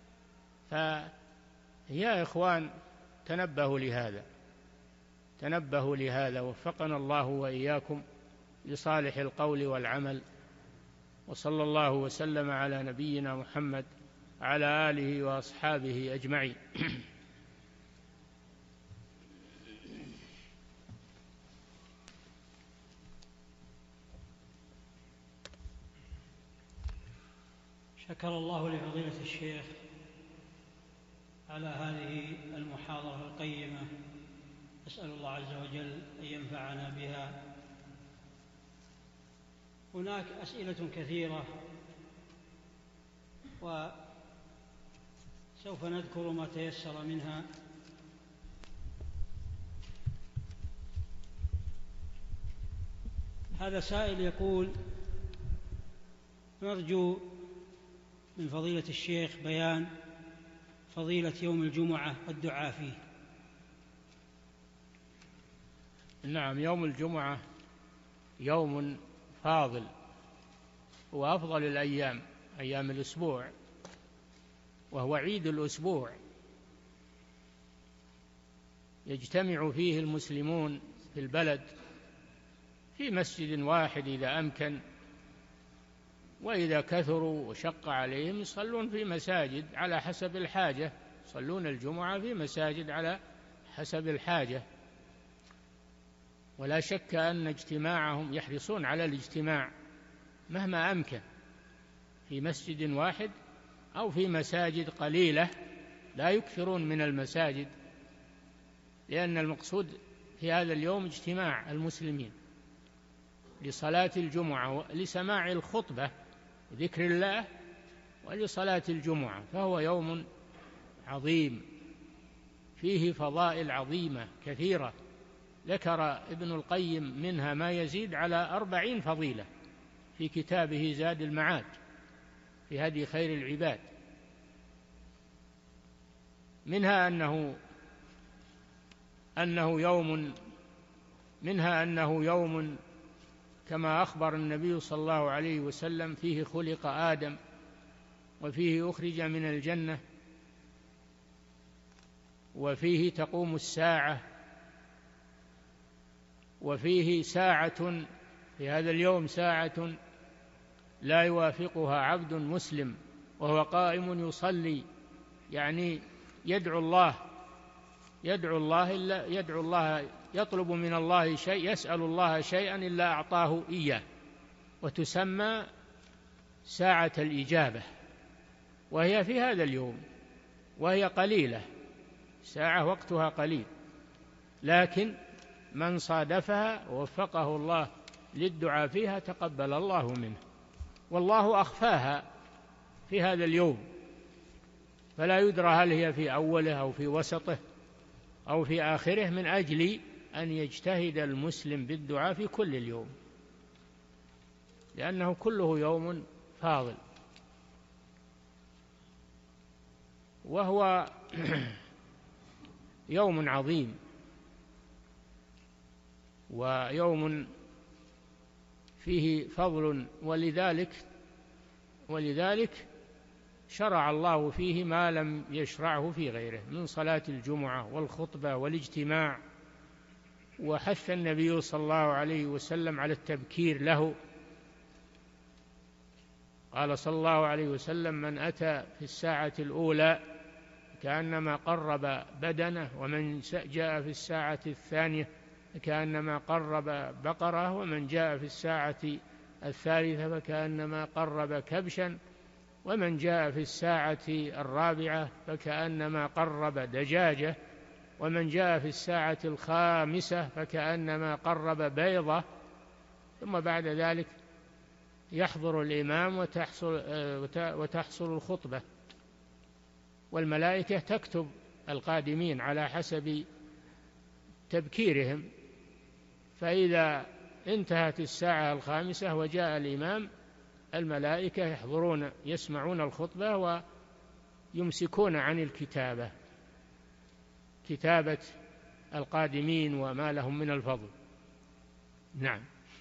فيا إخوان تنبهوا لهذا، تنبهوا لهذا، وفقنا الله وإياكم لصالح القول والعمل. وصلى الله وسلم على نبينا محمد على آله وأصحابه أجمعين. شكر الله لفضيلة الشيخ على هذه المحاضرة القيمة، أسأل الله عز وجل أن ينفعنا بها. هناك أسئلة كثيرة وسوف نذكر ما تيسر منها. هذا سائل يقول: نرجو من فضيلة الشيخ بيان فضيلة يوم الجمعة والدعاء فيه. نعم، يوم الجمعة يوم فاضل، هو أفضل الأيام، أيام الأسبوع، وهو عيد الأسبوع، يجتمع فيه المسلمون في البلد في مسجد واحد إذا أمكن، وإذا كثروا وشق عليهم يصلون في مساجد على حسب الحاجة، يصلون الجمعة في مساجد على حسب الحاجة. ولا شك أن اجتماعهم يحرصون على الاجتماع مهما أمكن في مسجد واحد أو في مساجد قليلة، لا يكثرون من المساجد، لأن المقصود في هذا اليوم اجتماع المسلمين لصلاة الجمعة لسماع الخطبة ذكر الله ولصلاة الجمعة. فهو يوم عظيم فيه فضائل عظيمة كثيرة، ذكر ابن القيم منها ما يزيد على 40 فضيلة في كتابه زاد المعاد في هدي خير العباد. منها أنه يوم كما أخبر النبي صلى الله عليه وسلم فيه خلق آدم، وفيه أخرج من الجنة، وفيه تقوم الساعة، وفيه ساعة، في هذا اليوم ساعة لا يوافقها عبد مسلم وهو قائم يصلي، يعني يدعو الله يطلب من الله شيء، يسأل الله شيئا إلا أعطاه إياه، وتسمى ساعة الإجابة، وهي في هذا اليوم، وهي قليلة، ساعة وقتها قليل، لكن من صادفها ووفقه الله للدعاء فيها تقبل الله منه. والله أخفاها في هذا اليوم، فلا يدرى هل هي في أوله أو في وسطه أو في آخره من أجل أن يجتهد المسلم بالدعاء في كل اليوم، لأنه كله يوم فاضل، وهو يوم عظيم ويوم فيه فضل، ولذلك شرع الله فيه ما لم يشرعه في غيره من صلاة الجمعة والخطبة والاجتماع، وحث النبي صلى الله عليه وسلم على التبكير له. قال صلى الله عليه وسلم: من أتى في الساعة الأولى كأنما قرب بدنه، ومن جاء في الساعة الثانية كأنما قرب بقرة، ومن جاء في الساعة الثالثة فكأنما قرب كبشا، ومن جاء في الساعة الرابعة فكأنما قرب دجاجة، ومن جاء في الساعة الخامسة فكأنما قرب بيضة. ثم بعد ذلك يحضر الإمام وتحصل الخطبة، والملائكة تكتب القادمين على حسب تبكيرهم، فإذا انتهت الساعة الخامسة وجاء الإمام الملائكة يحضرون يسمعون الخطبة ويمسكون عن كتابة القادمين وما لهم من الفضل. نعم.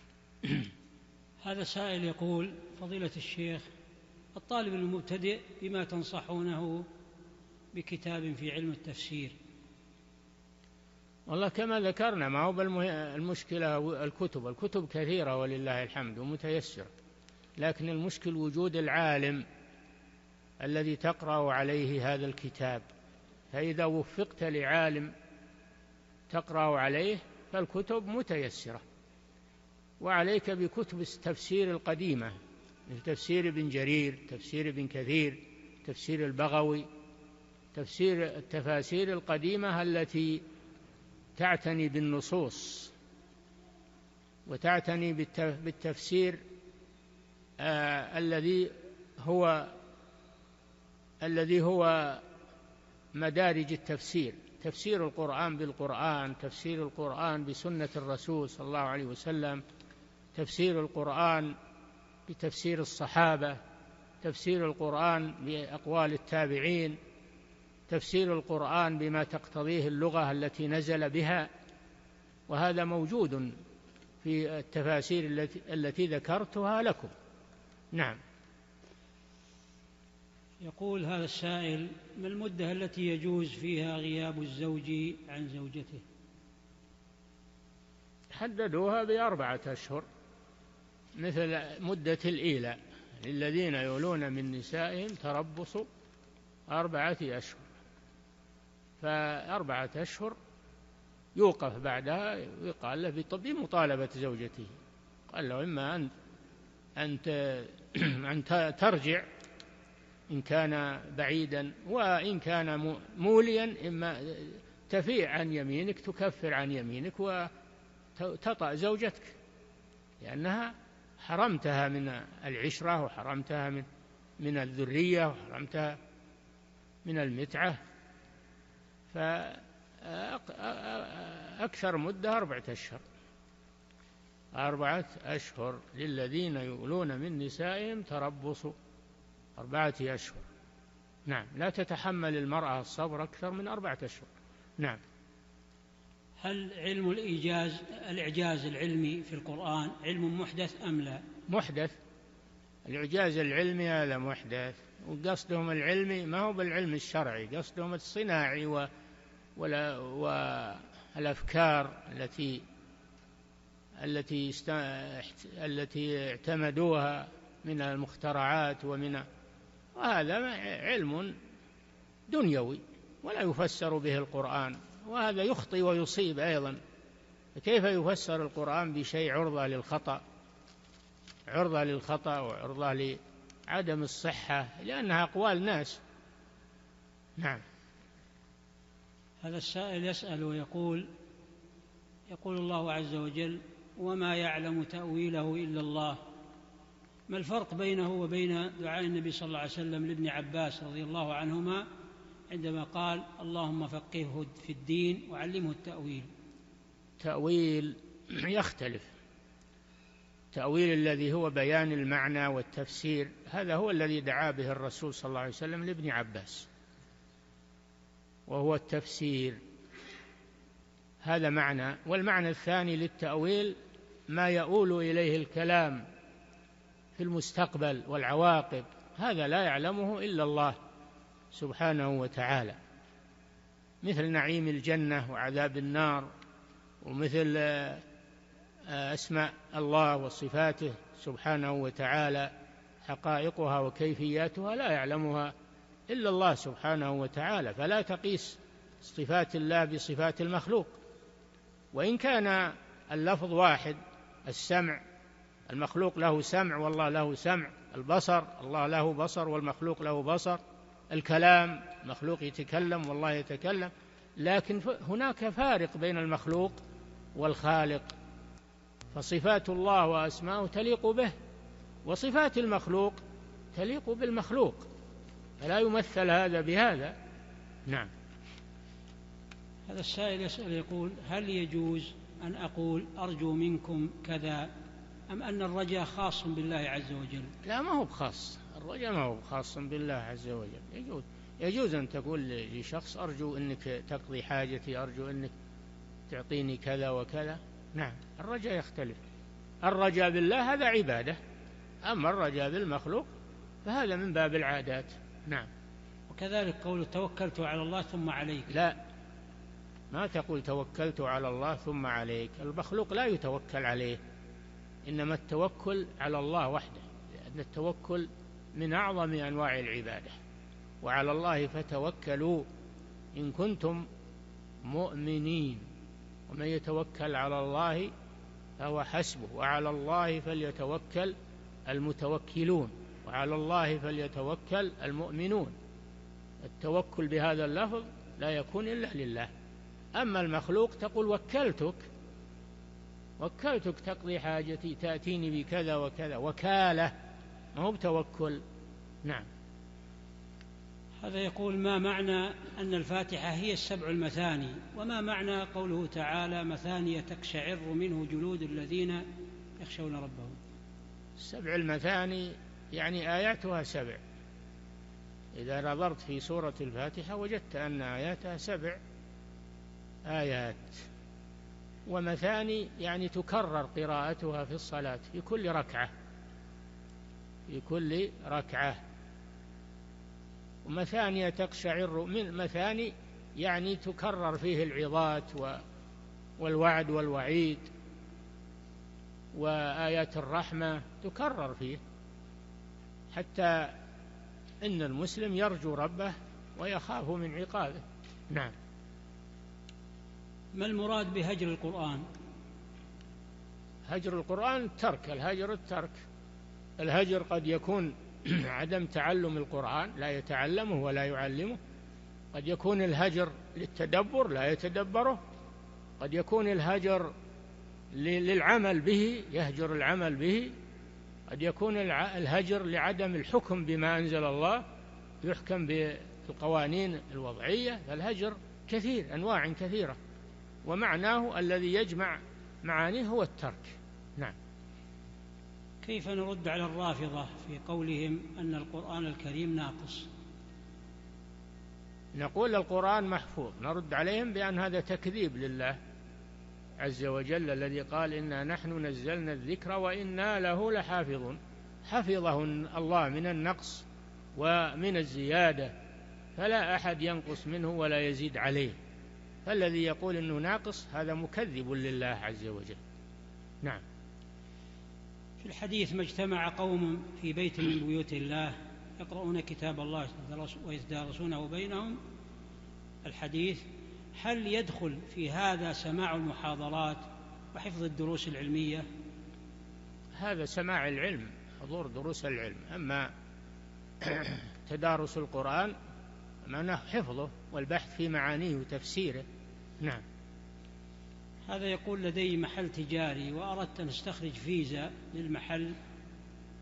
هذا سائل يقول: فضيلة الشيخ، الطالب المبتدئ بما تنصحونه بكتاب في علم التفسير؟ والله كما ذكرنا، ما هو المشكلة الكتب كثيرة ولله الحمد ومتيسرة، لكن المشكل وجود العالم الذي تقرأ عليه هذا الكتاب، فإذا وفقت لعالم تقرأ عليه فالكتب متيسرة. وعليك بكتب التفسير القديمة مثل تفسير ابن جرير، تفسير ابن كثير، تفسير البغوي، التفاسير القديمة التي تعتني بالنصوص وتعتني بالتفسير الذي هو مدارج التفسير، تفسير القرآن بالقرآن، تفسير القرآن بسنة الرسول صلى الله عليه وسلم، تفسير القرآن بتفسير الصحابة، تفسير القرآن بأقوال التابعين، تفسير القرآن بما تقتضيه اللغة التي نزل بها، وهذا موجود في التفاسير التي ذكرتها لكم. نعم. يقول هذا السائل: ما المدة التي يجوز فيها غياب الزوج عن زوجته؟ حددوها ب4 أشهر، مثل مدة الإيلاء للذين يولون من نسائهم تربص 4 أشهر، ف4 أشهر يوقف بعدها ويقال له بمطالبة زوجته، قال له إما أن ترجع إن كان بعيدا، وإن كان موليا إما تفيء عن يمينك، تكفر عن يمينك وتطأ زوجتك، لأنها حرمتها من العشرة وحرمتها من الذرية وحرمتها من المتعة. فأكثر مدة 4 أشهر، 4 أشهر للذين يؤلون من نسائهم تربص 4 أشهر. نعم، لا تتحمل المرأة الصبر أكثر من 4 أشهر. نعم. هل علم الإعجاز العلمي في القرآن علم محدث أم لا؟ محدث. الإعجاز العلمي هذا محدث، وقصدهم العلمي ما هو بالعلم الشرعي، قصدهم الصناعي والأفكار التي اعتمدوها من المخترعات وهذا علم دنيوي ولا يفسر به القرآن، وهذا يخطئ ويصيب أيضا. كيف يفسر القرآن بشيء عرضة للخطأ وعرضة لعدم الصحة، لأنها أقوال ناس. نعم. هذا السائل يسأل ويقول: يقول الله عز وجل: وما يعلم تأويله إلا الله، ما الفرق بينه وبين دعاء النبي صلى الله عليه وسلم لابن عباس رضي الله عنهما عندما قال اللهم فقهه في الدين وعلمه التأويل؟ تأويل يختلف. التأويل الذي هو بيان المعنى والتفسير هذا هو الذي دعا به الرسول صلى الله عليه وسلم لابن عباس، وهو التفسير، هذا معنى. والمعنى الثاني للتأويل ما يؤول إليه الكلام في المستقبل والعواقب، هذا لا يعلمه إلا الله سبحانه وتعالى، مثل نعيم الجنة وعذاب النار، ومثل أسماء الله وصفاته سبحانه وتعالى، حقائقها وكيفياتها لا يعلمها إلا الله سبحانه وتعالى، فلا تقيس صفات الله بصفات المخلوق. وإن كان اللفظ واحد، السمع، المخلوق له سمع والله له سمع، البصر الله له بصر والمخلوق له بصر، الكلام مخلوق يتكلم والله يتكلم، لكن هناك فارق بين المخلوق والخالق، فصفات الله وأسماؤه تليق به، وصفات المخلوق تليق بالمخلوق، فلا يمثل هذا بهذا. نعم. هذا السائل يسأل يقول: هل يجوز أن أقول أرجو منكم كذا، أم أن الرجاء خاص بالله عز وجل؟ لا، ما هو بخاص، الرجاء ما هو خاص بالله عز وجل. يجوز أن تقول لشخص أرجو أنك تقضي حاجتي، أرجو أنك تعطيني كذا وكذا. نعم، الرجاء يختلف. الرجاء بالله هذا عبادة، أما الرجاء بالمخلوق فهذا من باب العادات. نعم. وكذلك قول توكلت على الله ثم عليك. لا، ما تقول توكلت على الله ثم عليك، المخلوق لا يتوكل عليه، إنما التوكل على الله وحده، لأن التوكل من أعظم أنواع العبادة. وعلى الله فتوكلوا إن كنتم مؤمنين، ومن يتوكل على الله فهو حسبه، وعلى الله فليتوكل المتوكلون، وعلى الله فليتوكل المؤمنون. التوكل بهذا اللفظ لا يكون إلا لله. أما المخلوق تقول وكلتك تقضي حاجتي، تأتيني بكذا وكذا، وكالة، ما هو بتوكل. نعم. هذا يقول: ما معنى أن الفاتحة هي السبع المثاني، وما معنى قوله تعالى مثانية تقشعر منه جلود الذين يخشون ربهم؟ السبع المثاني يعني آياتها 7، إذا نظرت في سورة الفاتحة وجدت أن آياتها 7 آيات. ومثاني يعني تكرر قراءتها في الصلاة في كل ركعة. ومثانية تقشعر من مثاني يعني تكرر فيه العظات والوعد والوعيد، وآيات الرحمة تكرر فيه، حتى إن المسلم يرجو ربه ويخاف من عقابه. نعم. ما المراد بهجر القرآن؟ هجر القرآن الترك، الترك. الهجر قد يكون عدم تعلم القرآن، لا يتعلمه ولا يعلمه، قد يكون الهجر للتدبر لا يتدبره، قد يكون الهجر للعمل به، يهجر العمل به، قد يكون الهجر لعدم الحكم بما أنزل الله، يحكم بالقوانين الوضعية. فالهجر كثير، أنواع كثيرة، ومعناه الذي يجمع معانيه هو الترك. نعم. كيف نرد على الرافضة في قولهم أن القرآن الكريم ناقص؟ نقول القرآن محفوظ، نرد عليهم بأن هذا تكذيب لله عز وجل، الذي قال إنا نحن نزلنا الذكر وإنا له لحافظون. حفظه الله من النقص ومن الزيادة، فلا أحد ينقص منه ولا يزيد عليه، فالذي يقول إنه ناقص هذا مكذب لله عز وجل. نعم. في الحديث: ما اجتمع قوم في بيت من بيوت الله يقرؤون كتاب الله ويتدارسونه بينهم، الحديث، هل يدخل في هذا سماع المحاضرات وحفظ الدروس العلمية؟ هذا سماع العلم، حضور دروس العلم. أما تدارس القرآن معناه حفظه والبحث في معانيه وتفسيره. نعم. هذا يقول: لدي محل تجاري وأردت أن استخرج فيزا للمحل،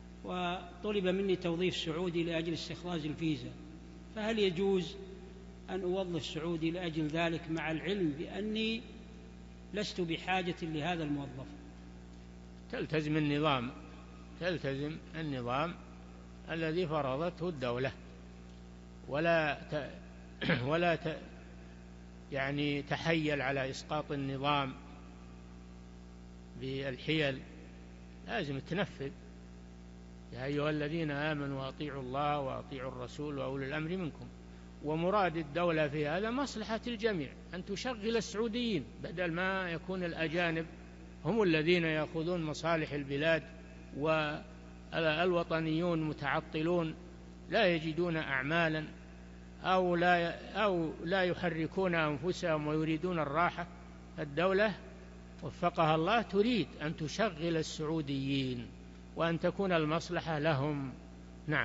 وطلب مني توظيف سعودي لأجل استخراج الفيزا، فهل يجوز أن أوظف سعودي لأجل ذلك مع العلم بأني لست بحاجة لهذا الموظف؟ تلتزم النظام الذي فرضته الدولة، ولا يعني تحيل على إسقاط النظام بالحيل، لازم تنفذ. يا أيها الذين آمنوا أطيعوا الله وأطيعوا الرسول وأولي الأمر منكم. ومراد الدولة في هذا مصلحة الجميع، أن تشغل السعوديين بدل ما يكون الأجانب هم الذين يأخذون مصالح البلاد، والوطنيون متعطلون لا يجدون أعمالا أو لا يحركون أنفسهم ويريدون الراحة. الدولة وفقها الله تريد أن تشغل السعوديين وأن تكون المصلحة لهم. نعم.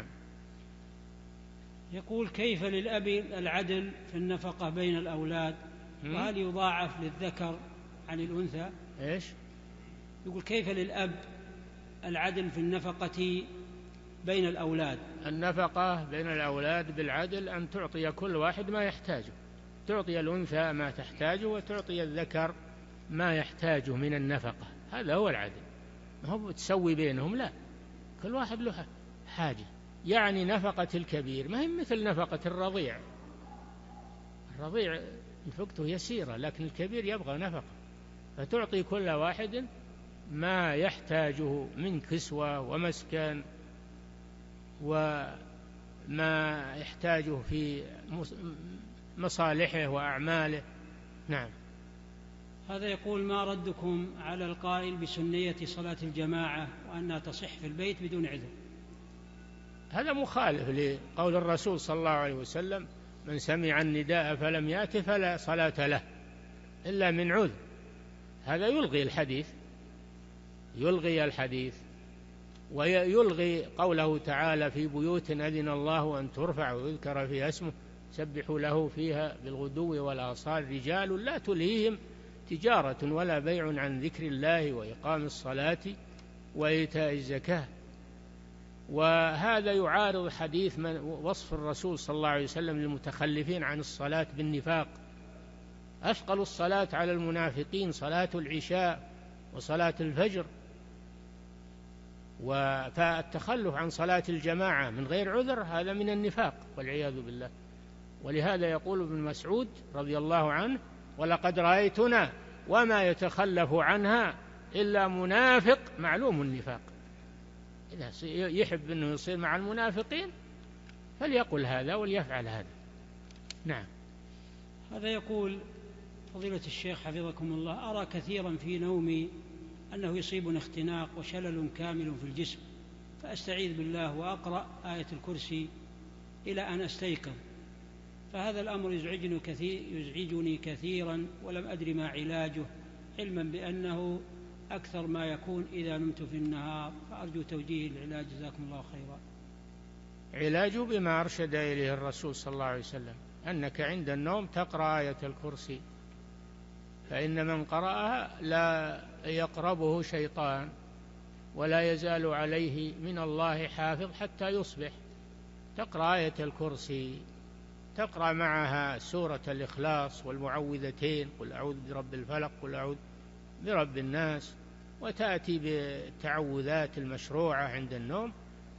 يقول: كيف للأب العدل في النفقة بين الأولاد، وهل يضاعف للذكر عن الأنثى؟ إيش؟ يقول: كيف للأب العدل في النفقة بين الأولاد؟ النفقة بين الأولاد بالعدل أن تعطي كل واحد ما يحتاجه، تعطي الأنثى ما تحتاجه وتعطي الذكر ما يحتاجه من النفقة، هذا هو العدل. ما هو تسوي بينهم، لا، كل واحد له حاجة. يعني نفقة الكبير ما هي مثل نفقة الرضيع نفقته يسيرة، لكن الكبير يبغى نفقة، فتعطي كل واحد ما يحتاجه من كسوة ومسكن وما يحتاجه في مصالحه وأعماله. نعم. هذا يقول: ما ردكم على القائل بسنية صلاة الجماعة وأنها تصح في البيت بدون عذر؟ هذا مخالف لقول الرسول صلى الله عليه وسلم: من سمع النداء فلم يأت فلا صلاة له إلا من عذر. هذا يلغي الحديث ويلغي قوله تعالى: في بيوت أذن الله أن ترفع ويذكر فيها اسمه سبحوا له فيها بالغدو والآصال رجال لا تلهيهم تجارة ولا بيع عن ذكر الله وإقام الصلاة وإيتاء الزكاة. وهذا يعارض حديث من وصف الرسول صلى الله عليه وسلم للمتخلفين عن الصلاة بالنفاق: أثقل الصلاة على المنافقين صلاة العشاء وصلاة الفجر. فالتخلف عن صلاة الجماعة من غير عذر هذا من النفاق والعياذ بالله. ولهذا يقول ابن مسعود رضي الله عنه: ولقد رأيتنا وما يتخلف عنها إلا منافق معلوم النفاق. إذا يحب أنه يصير مع المنافقين فليقل هذا وليفعل هذا. نعم. هذا يقول: فضيلة الشيخ حفظكم الله، أرى كثيرا في نومي أنه يصيبني اختناق وشلل كامل في الجسم، فأستعيذ بالله وأقرأ آية الكرسي إلى أن أستيقظ، فهذا الأمر يزعجني كثيرا ولم أدري ما علاجه، علما بأنه أكثر ما يكون إذا نمت في النهار، فأرجو توجيه العلاج جزاكم الله خيرا. علاجه بما أرشد إليه الرسول صلى الله عليه وسلم، أنك عند النوم تقرأ آية الكرسي، فإن من قرأها لا يقربه شيطان ولا يزال عليه من الله حافظ حتى يصبح. تقرأ آية الكرسي، تقرأ معها سورة الإخلاص والمعوذتين: قل أعوذ برب الفلق، قل أعوذ برب الناس، وتأتي بالتعوذات المشروعة عند النوم،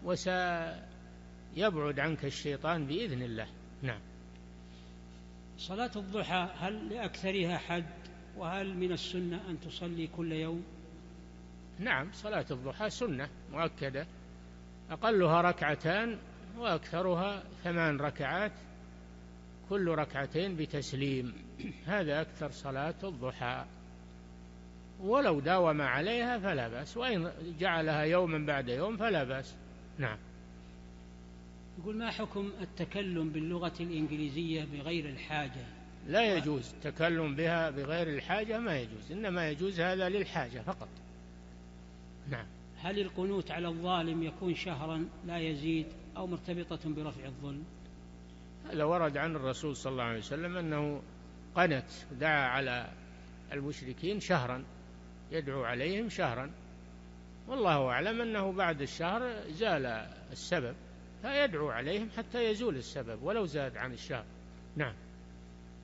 وسيبعد عنك الشيطان بإذن الله. نعم. صلاة الضحى هل لأكثرها حد؟ وهل من السنة أن تصلي كل يوم؟ نعم، صلاة الضحى سنة مؤكدة، أقلها ركعتان وأكثرها 8 ركعات، كل ركعتين بتسليم، هذا أكثر صلاة الضحى، ولو داوم عليها فلا بأس، وإن جعلها يوما بعد يوم فلا بأس. نعم. يقول: ما حكم التكلم باللغة الإنجليزية بغير الحاجة؟ لا يجوز التكلم بها بغير الحاجة، ما يجوز، إنما يجوز هذا للحاجة فقط. نعم. هل القنوت على الظالم يكون شهرا لا يزيد أو مرتبطة برفع الظلم؟ هذا ورد عن الرسول صلى الله عليه وسلم أنه قنت ودعا على المشركين شهرا، يدعو عليهم شهرا، والله أعلم أنه بعد الشهر زال السبب، فيدعو عليهم حتى يزول السبب ولو زاد عن الشهر. نعم.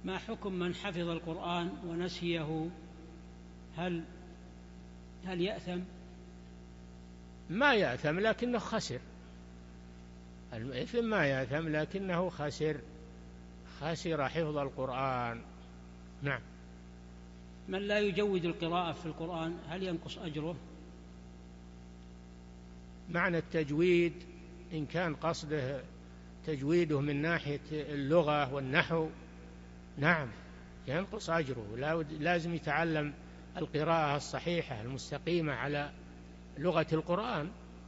ما حكم من حفظ القرآن ونسيه؟ هل يأثم؟ ما يأثم لكنه خسر. الإثم ما يأثم لكنه خسر حفظ القرآن. نعم. من لا يجود القراءة في القرآن هل ينقص أجره؟ معنى التجويد إن كان قصده تجويده من ناحية اللغة والنحو نعم ينقص أجره، لازم يتعلم القراءة الصحيحة المستقيمة على لغة القرآن.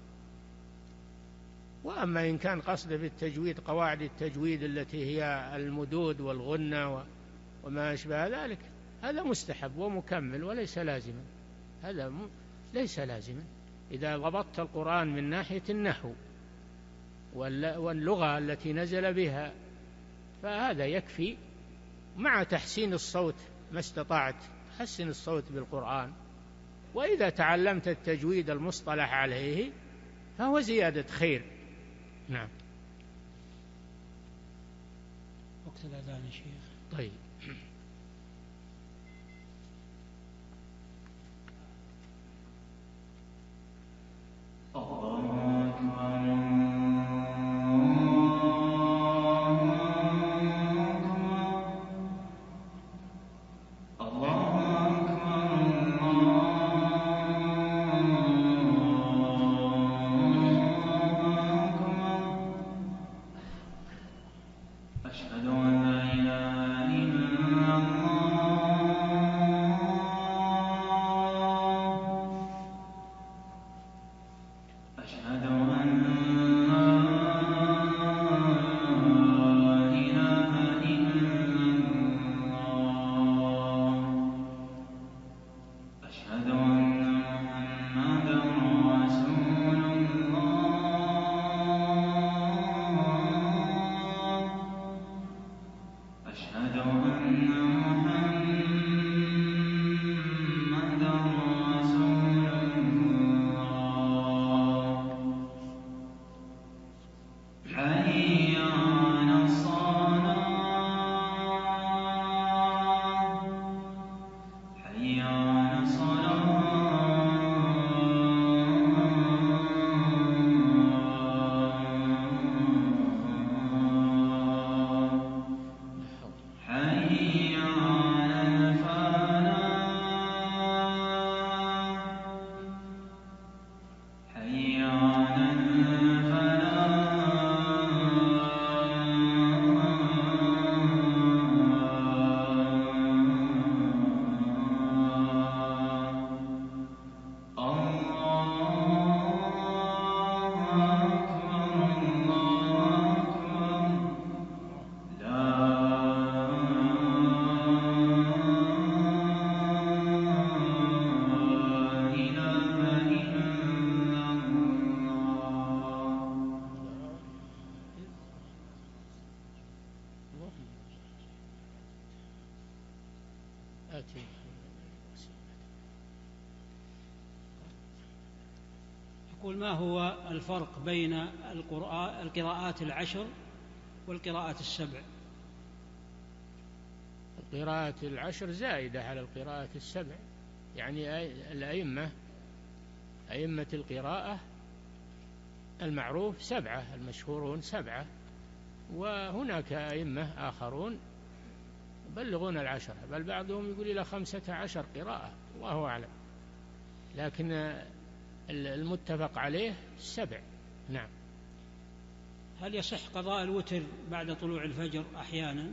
وأما إن كان قصده بالتجويد قواعد التجويد التي هي المدود والغنة وما أشبه ذلك هذا مستحب ومكمل وليس لازما. هذا ليس لازما. إذا ضبطت القرآن من ناحية النحو واللغة التي نزل بها فهذا يكفي، مع تحسين الصوت ما استطعت حسن الصوت بالقرآن. وإذا تعلمت التجويد المصطلح عليه فهو زيادة خير. نعم. وقت الأذان يا شيخ. طيب. يقول: ما هو الفرق بين القراءات 10 والقراءات 7؟ القراءات 10 زائدة على القراءات 7، يعني أئمة القراءة المعروف 7، المشهورون 7، وهناك أئمة آخرون يبلغون 10، بل بعضهم يقول إلى 15 قراءة، الله أعلم، لكن المتفق عليه 7. نعم. هل يصح قضاء الوتر بعد طلوع الفجر أحيانا؟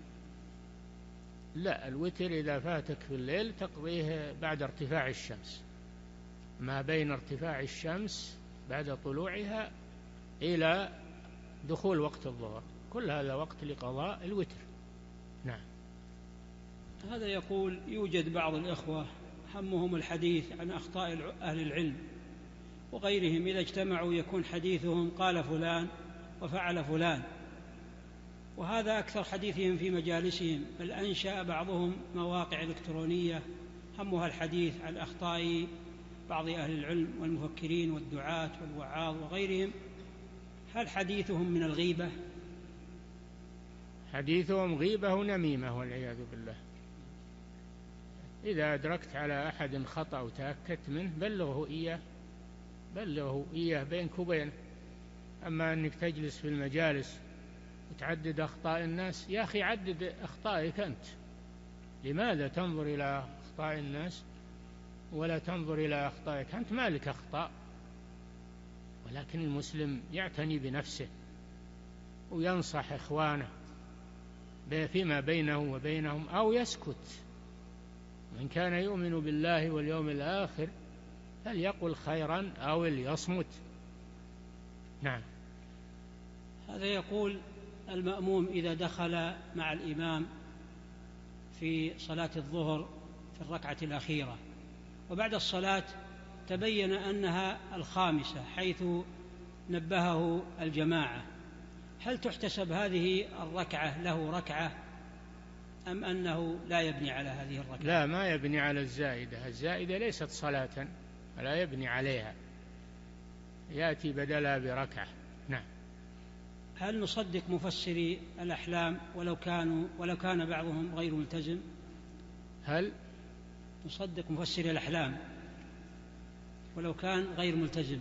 لا، الوتر إذا فاتك في الليل تقضيه بعد ارتفاع الشمس، ما بين ارتفاع الشمس بعد طلوعها إلى دخول وقت الظهر، كل هذا وقت لقضاء الوتر. نعم. هذا يقول: يوجد بعض الإخوة همهم الحديث عن أخطاء أهل العلم وغيرهم، إذا اجتمعوا يكون حديثهم قال فلان وفعل فلان، وهذا أكثر حديثهم في مجالسهم، بل أنشأ بعضهم مواقع إلكترونية همها الحديث عن أخطاء بعض أهل العلم والمفكرين والدعاة والوعاظ وغيرهم. هل حديثهم من الغيبة؟ حديثهم غيبة ونميمة والعياذ بالله. إذا أدركت على أحد خطأ وتأكدت منه بلغه إياه بينك وبينه. أما أنك تجلس في المجالس وتعدد أخطاء الناس، يا أخي عدد أخطائك أنت. لماذا تنظر إلى أخطاء الناس ولا تنظر إلى أخطائك أنت؟ ما لك أخطاء. ولكن المسلم يعتني بنفسه وينصح إخوانه فيما بينه وبينهم أو يسكت. من كان يؤمن بالله واليوم الآخر فليقل خيرا أو ليصمت. نعم. هذا يقول: المأموم إذا دخل مع الإمام في صلاة الظهر في الركعة الأخيرة وبعد الصلاة تبين أنها الخامسة حيث نبهه الجماعة، هل تحتسب هذه الركعة له ركعة أم أنه لا يبني على هذه الركعة؟ لا، ما يبني على الزائدة. الزائدة ليست صلاة ولا يبني عليها، يأتي بدلها بركعة. نعم. هل نصدق مفسري الأحلام ولو كان بعضهم غير ملتزم؟ هل نصدق مفسري الأحلام ولو كان غير ملتزم؟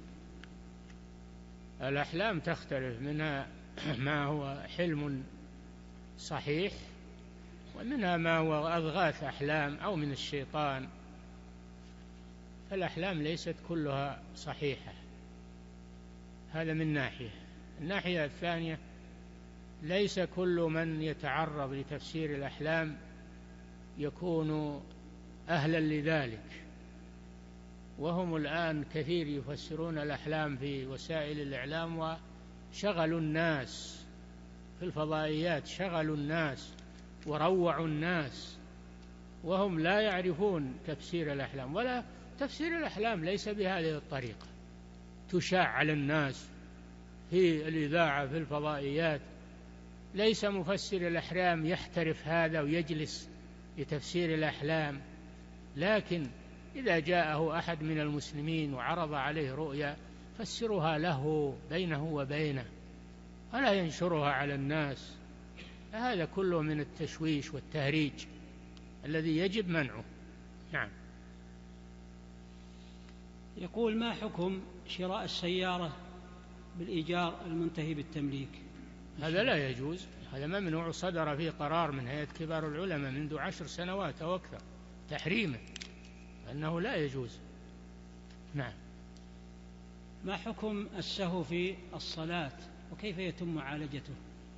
الأحلام تختلف، منها ما هو حلم صحيح ومنها ما هو أضغاث أحلام أو من الشيطان. فالأحلام ليست كلها صحيحة. هذا من ناحية. الناحية الثانية، ليس كل من يتعرض لتفسير الأحلام يكون أهلا لذلك. وهم الآن كثير يفسرون الأحلام في وسائل الإعلام وشغلوا الناس في الفضائيات، شغلوا الناس وروعوا الناس وهم لا يعرفون تفسير الأحلام. ولا تفسير الأحلام ليس بهذه الطريقة تشاع على الناس في الإذاعة في الفضائيات. ليس مفسر الأحلام يحترف هذا ويجلس لتفسير الأحلام، لكن إذا جاءه أحد من المسلمين وعرض عليه رؤيا فسرها له بينه وبينه ولا ينشرها على الناس. هذا كله من التشويش والتهريج الذي يجب منعه. نعم. يقول: ما حكم شراء السيارة بالإيجار المنتهي بالتمليك؟ هذا لا يجوز، هذا ممنوع. صدر فيه قرار من هيئة كبار العلماء منذ 10 سنوات أو أكثر تحريمه، أنه لا يجوز. نعم. ما حكم السهو في الصلاة وكيف يتم معالجته؟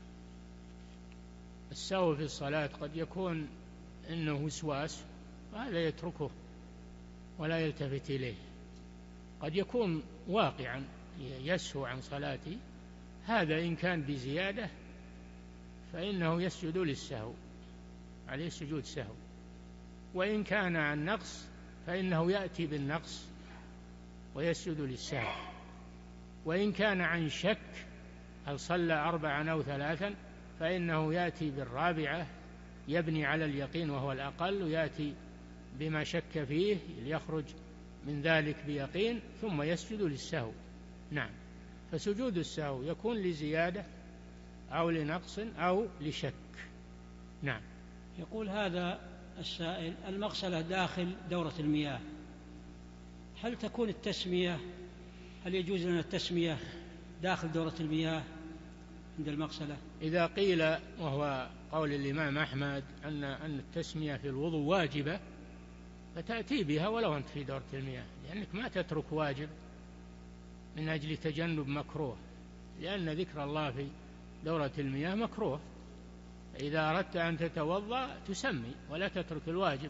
السهو في الصلاة قد يكون إنه وسواس وهذا يتركه ولا يلتفت إليه. قد يكون واقعا يسهو عن صلاته، هذا إن كان بزيادة فإنه يسجد للسهو، عليه سجود سهو. وإن كان عن نقص فإنه يأتي بالنقص ويسجد للسهو. وإن كان عن شك هل صلى 4 أو 3 فإنه يأتي بالرابعة، يبني على اليقين وهو الأقل، ويأتي بما شك فيه ليخرج من ذلك بيقين ثم يسجد للسهو. نعم. فسجود السهو يكون لزيادة أو لنقص أو لشك. نعم. يقول هذا السائل: المغسلة داخل دورة المياه، هل تكون التسمية، هل يجوز لنا التسمية داخل دورة المياه عند المغسلة؟ إذا قيل، وهو قول الإمام أحمد، أن التسمية في الوضوء واجبة فتأتي بها ولو أنت في دورة المياه، لأنك ما تترك واجب من أجل تجنب مكروه، لأن ذكر الله في دورة المياه مكروه. إذا أردت أن تتوضأ تسمي ولا تترك الواجب.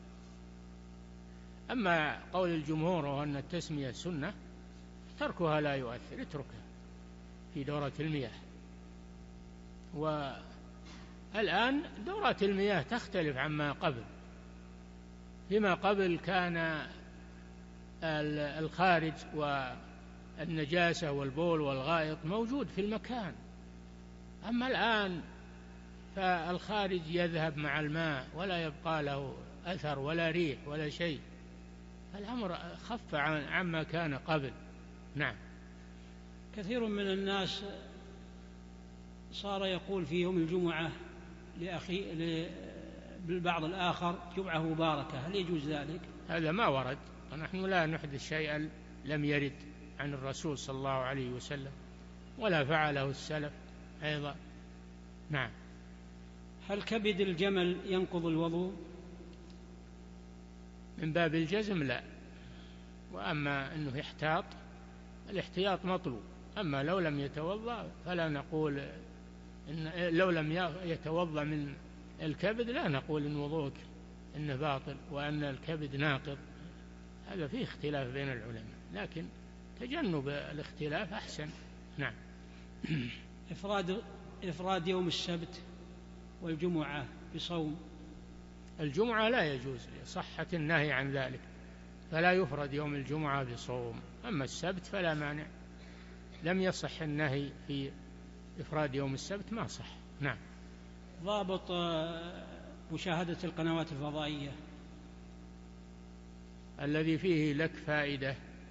أما قول الجمهور وأن التسمية سنة تركها لا يؤثر، اتركها في دورة المياه. والآن دورات المياه تختلف عما قبل. فيما قبل كان الخارج والنجاسة والبول والغائط موجود في المكان، أما الآن فالخارج يذهب مع الماء ولا يبقى له أثر ولا ريح ولا شيء. الأمر خف عما كان قبل. نعم. كثير من الناس صار يقول في يوم الجمعة بالبعض الآخر جمعة مباركة، هل يجوز ذلك؟ هذا ما ورد، ونحن لا نحدث شيئا لم يرد عن الرسول صلى الله عليه وسلم ولا فعله السلف أيضا. نعم. هل كبد الجمل ينقض الوضوء؟ من باب الجزم لا، وأما أنه يحتاط، الاحتياط مطلوب. أما لو لم يتوضأ فلا نقول إن لو لم يتوضأ من الكبد لا نقول إن وضوءك إنه باطل وأن الكبد ناقض. هذا فيه اختلاف بين العلماء، لكن تجنب الاختلاف أحسن. نعم. إفراد يوم السبت والجمعة بصوم. الجمعة لا يجوز لصحة النهي عن ذلك، فلا يفرد يوم الجمعة بصوم. أما السبت فلا مانع، لم يصح النهي في إفراد يوم السبت، ما صح. نعم. ضابط مشاهدة القنوات الفضائية الذي فيه لك فائدة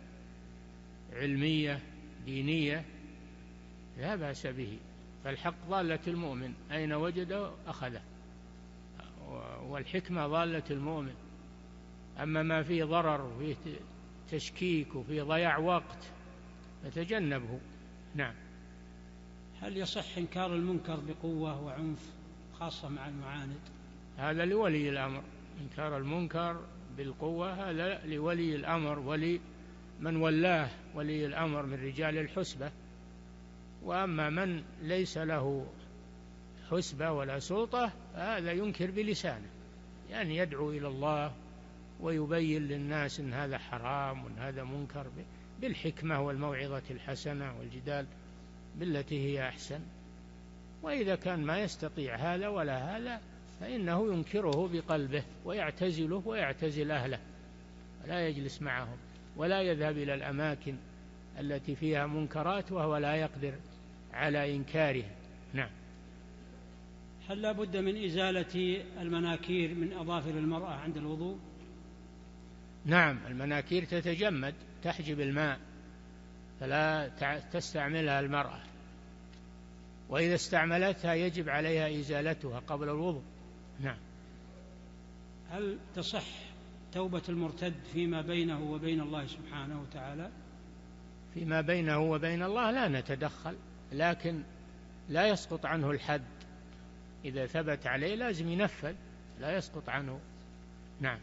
علمية دينية لا بأس به، فالحق ضالة المؤمن أين وجده أخذه، والحكمة ضالة المؤمن. أما ما فيه ضرر وفيه تشكيك وفيه ضياع وقت فتجنبه. نعم. هل يصح إنكار المنكر بقوة وعنف خاصة مع المعاند؟ هذا لولي الأمر، إنكار المنكر بالقوة هذا لولي الأمر ولمن ولاه ولي الأمر من رجال الحسبة. وأما من ليس له حسبة ولا سلطة هذا ينكر بلسانه، يعني يدعو إلى الله ويبين للناس إن هذا حرام وإن هذا منكر بالحكمة والموعظة الحسنة والجدال بالتي هي أحسن. وإذا كان ما يستطيع هذا ولا هذا فإنه ينكره بقلبه ويعتزله ويعتزل أهله، ولا يجلس معهم ولا يذهب إلى الأماكن التي فيها منكرات وهو لا يقدر على إنكارها. نعم. هل لا بد من إزالة المناكير من أظافر المرأة عند الوضوء؟ نعم، المناكير تتجمد، تحجب الماء، فلا تستعملها المرأة، وإذا استعملتها يجب عليها إزالتها قبل الوضوء. نعم. هل تصح توبة المرتد فيما بينه وبين الله سبحانه وتعالى؟ فيما بينه وبين الله لا نتدخل، لكن لا يسقط عنه الحد، إذا ثبت عليه لازم ينفذ، لا يسقط عنه. نعم.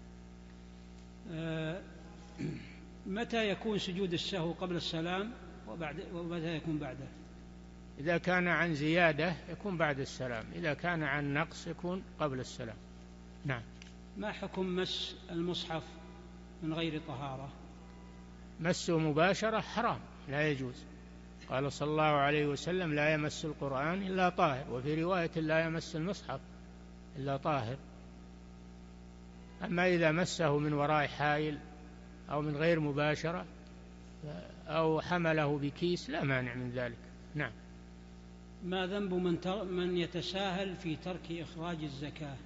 متى يكون سجود السهو؟ قبل السلام ومتى يكون بعده؟ إذا كان عن زيادة يكون بعد السلام، إذا كان عن نقص يكون قبل السلام. نعم. ما حكم مس المصحف من غير طهارة؟ مسه مباشرة حرام، لا يجوز. قال صلى الله عليه وسلم لا يمس القرآن إلا طاهر، وفي رواية لا يمس المصحف إلا طاهر. أما إذا مسه من وراء حائل أو من غير مباشرة أو حمله بكيس لا مانع من ذلك. نعم. ما ذنب من يتساهل في ترك إخراج الزكاة؟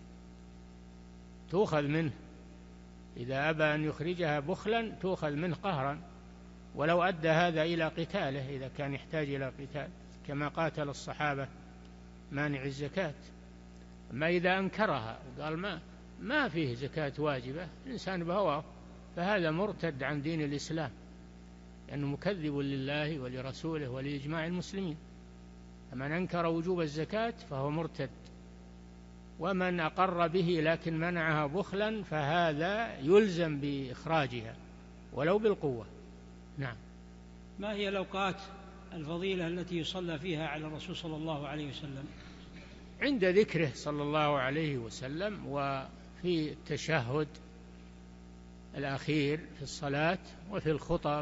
تؤخذ منه، إذا أبى أن يخرجها بخلا تؤخذ منه قهرا، ولو أدى هذا إلى قتاله إذا كان يحتاج إلى قتال، كما قاتل الصحابة مانع الزكاة. أما إذا أنكرها وقال ما فيه زكاة واجبة الإنسان بهواه، فهذا مرتد عن دين الإسلام، لأنه مكذب لله ولرسوله ولإجماع المسلمين. فمن أنكر وجوب الزكاة فهو مرتد، ومن أقر به لكن منعها بخلا فهذا يلزم بإخراجها ولو بالقوة. نعم. ما هي الأوقات الفضيلة التي يصلى فيها على الرسول صلى الله عليه وسلم؟ عند ذكره صلى الله عليه وسلم، وفي التشهد الأخير في الصلاة، وفي الخطب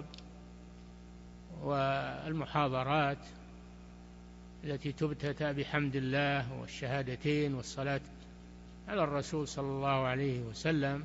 والمحاضرات التي تبتدأ بحمد الله والشهادتين والصلاة على الرسول صلى الله عليه وسلم.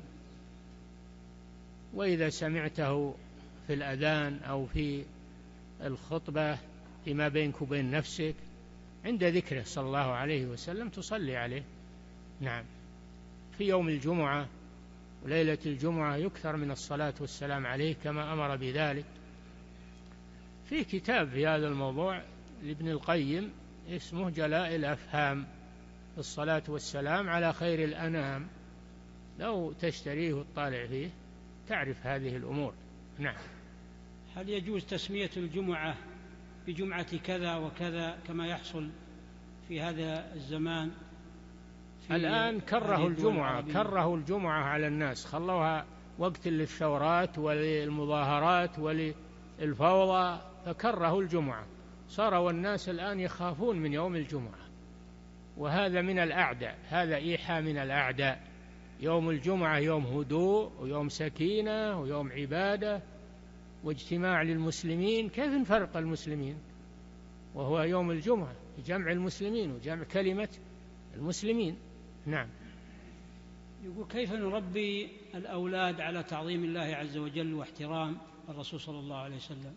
وإذا سمعته في الأذان أو في الخطبة فيما بينك وبين نفسك عند ذكره صلى الله عليه وسلم تصلي عليه. نعم. في يوم الجمعة وليلة الجمعة يكثر من الصلاة والسلام عليه كما أمر بذلك. في كتاب في هذا الموضوع لابن القيم اسمه جلاء الأفهام، الصلاة والسلام على خير الأنام، لو تشتريه وتطالع فيه تعرف هذه الأمور. نعم. هل يجوز تسمية الجمعة بجمعة كذا وكذا كما يحصل في هذا الزمان؟ الآن كرهوا الجمعة على الناس، خلوها وقت للثورات وللمظاهرات وللفوضى، فكرهوا الجمعة، صاروا الناس الآن يخافون من يوم الجمعة، وهذا من الأعداء، هذا إيحاء من الأعداء. يوم الجمعة يوم هدوء ويوم سكينة ويوم عبادة واجتماع للمسلمين، كيف نفرق المسلمين وهو يوم الجمعة جمع المسلمين وجمع كلمة المسلمين؟ نعم. يقول كيف نربي الأولاد على تعظيم الله عز وجل واحترام الرسول صلى الله عليه وسلم؟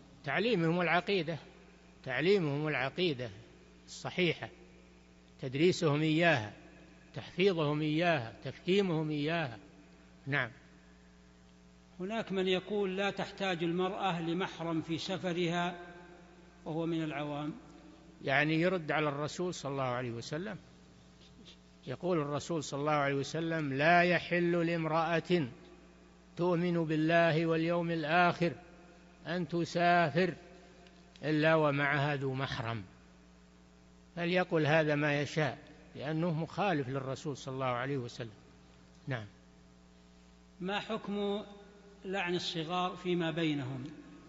تعليمهم العقيدة الصحيحة، تدريسهم إياها، تحفيظهم إياها، تفهيمهم إياها. نعم. هناك من يقول لا تحتاج المرأة لمحرم في سفرها وهو من العوام، يعني يرد على الرسول صلى الله عليه وسلم. يقول الرسول صلى الله عليه وسلم: لا يحل لامرأة تؤمن بالله واليوم الآخر أن تسافر إلا ومعها ذو محرم. فليقل هذا ما يشاء لأنه مخالف للرسول صلى الله عليه وسلم. نعم. ما حكم لعن الصغار فيما بينهم؟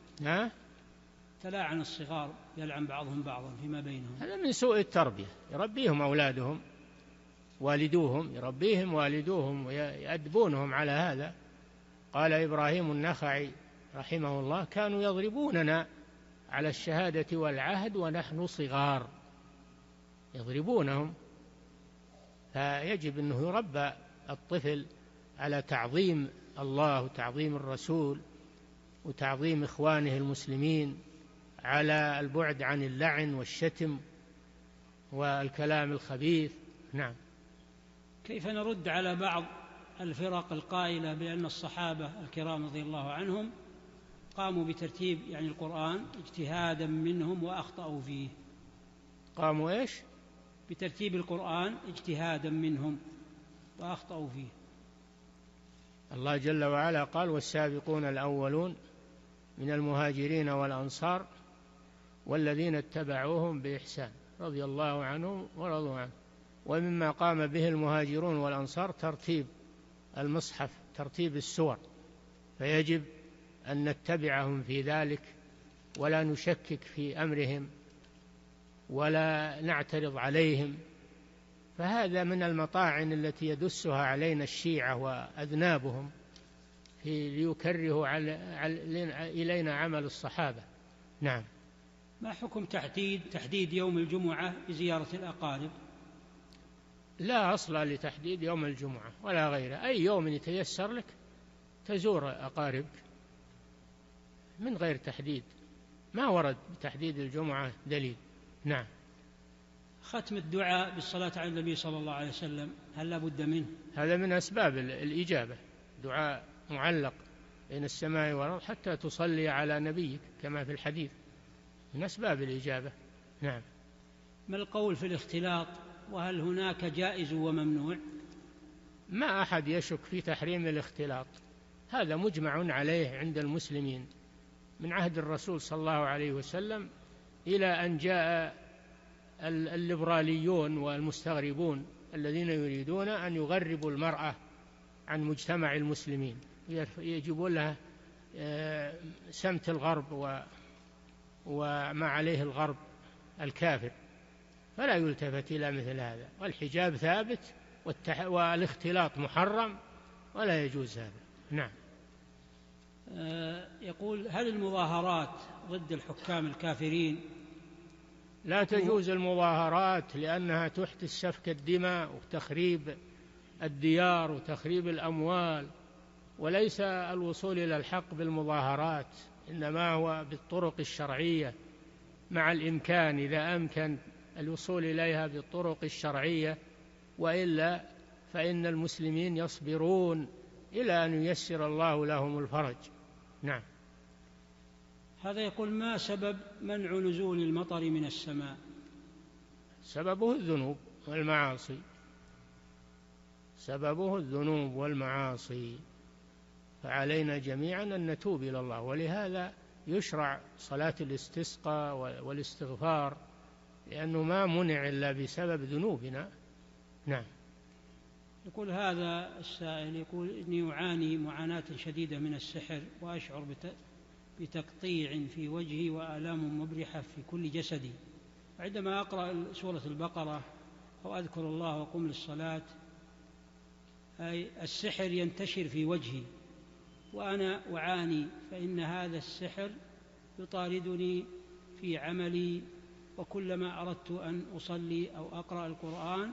تلاعن الصغار، يلعن بعضهم بعضا فيما بينهم، هذا من سوء التربية، يربيهم أولادهم والدوهم، يربيهم والدوهم ويأدبونهم على هذا. قال إبراهيم النخعي رحمه الله: كانوا يضربوننا على الشهادة والعهد ونحن صغار، يضربونهم. فيجب أنه يربى الطفل على تعظيم الله وتعظيم الرسول وتعظيم إخوانه المسلمين، على البعد عن اللعن والشتم والكلام الخبيث. نعم. كيف نرد على بعض الفرق القائلة بأن الصحابة الكرام رضي الله عنهم قاموا بترتيب القرآن اجتهادا منهم وأخطأوا فيه؟ قاموا إيش؟ بترتيب القرآن اجتهادا منهم وأخطأوا فيه. الله جل وعلا قال: والسابقون الأولون من المهاجرين والأنصار والذين اتبعوهم بإحسان رضي الله عنهم ورضوا عنه. ومما قام به المهاجرون والأنصار ترتيب المصحف، ترتيب السور، فيجب أن نتبعهم في ذلك ولا نشكك في أمرهم ولا نعترض عليهم. فهذا من المطاعن التي يدسها علينا الشيعة وأذنابهم ليكرهوا إلينا عمل الصحابة. نعم. ما حكم تحديد يوم الجمعة بزيارة الأقارب؟ لا أصل لتحديد يوم الجمعة ولا غيره، أي يوم يتيسر لك تزور أقاربك من غير تحديد، ما ورد بتحديد الجمعة دليل. نعم. ختم الدعاء بالصلاة على النبي صلى الله عليه وسلم هل لا بد منه؟ هذا من أسباب الإجابة، دعاء معلق بين السماء والأرض حتى تصلي على نبيك كما في الحديث، من أسباب الإجابة. نعم. ما القول في الاختلاط، وهل هناك جائز وممنوع؟ ما أحد يشك في تحريم الاختلاط، هذا مجمع عليه عند المسلمين من عهد الرسول صلى الله عليه وسلم إلى أن جاء الليبراليون والمستغربون الذين يريدون أن يغربوا المرأة عن مجتمع المسلمين، يجيبون لها سمت الغرب وما عليه الغرب الكافر، فلا يلتفت إلى مثل هذا، والحجاب ثابت والاختلاط محرم ولا يجوز هذا. نعم. يقول: هل المظاهرات ضد الحكام الكافرين؟ لا تجوز المظاهرات لأنها تحدث سفك الدماء وتخريب الديار وتخريب الأموال، وليس الوصول إلى الحق بالمظاهرات، إنما هو بالطرق الشرعية مع الإمكان، إذا أمكن الوصول إليها بالطرق الشرعية، وإلا فإن المسلمين يصبرون إلى أن ييسر الله لهم الفرج. نعم. هذا يقول: ما سبب منع نزول المطر من السماء؟ سببه الذنوب والمعاصي، سببه الذنوب والمعاصي. فعلينا جميعا أن نتوب إلى الله، ولهذا يشرع صلاة الاستسقاء والاستغفار، لأنه ما منع إلا بسبب ذنوبنا. نعم. يقول هذا السائل، يقول إني أعاني معاناة شديدة من السحر، وأشعر بتقطيع في وجهي وآلام مبرحة في كل جسدي، عندما أقرأ سورة البقرة أو أذكر الله وأقوم للصلاة أي السحر ينتشر في وجهي وأنا أعاني، فإن هذا السحر يطاردني في عملي، وكلما أردت أن أصلي أو أقرأ القرآن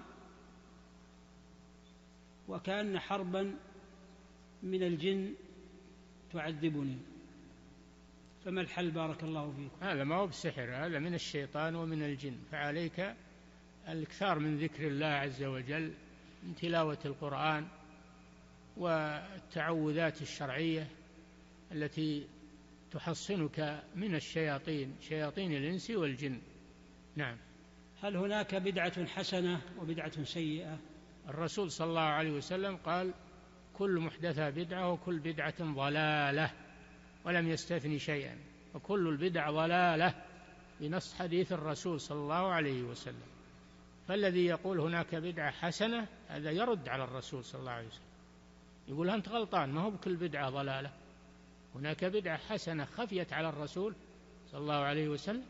وكأن حربا من الجن تعذبني، فما الحل بارك الله فيكم؟ هذا ما هو بسحر، هذا من الشيطان ومن الجن. فعليك الإكثار من ذكر الله عز وجل، من تلاوة القرآن والتعوذات الشرعية التي تحصنك من الشياطين، شياطين الإنس والجن. نعم. هل هناك بدعة حسنة وبدعة سيئة؟ الرسول صلى الله عليه وسلم قال: كل محدثة بدعة وكل بدعة ضلالة، ولم يستثني شيئا، وكل البدع ضلالة، بنص حديث الرسول صلى الله عليه وسلم. فالذي يقول هناك بدعة حسنة هذا يرد على الرسول صلى الله عليه وسلم، يقول أنت غلطان، ما هو بكل بدعة ضلالة، هناك بدعة حسنة خفيت على الرسول صلى الله عليه وسلم.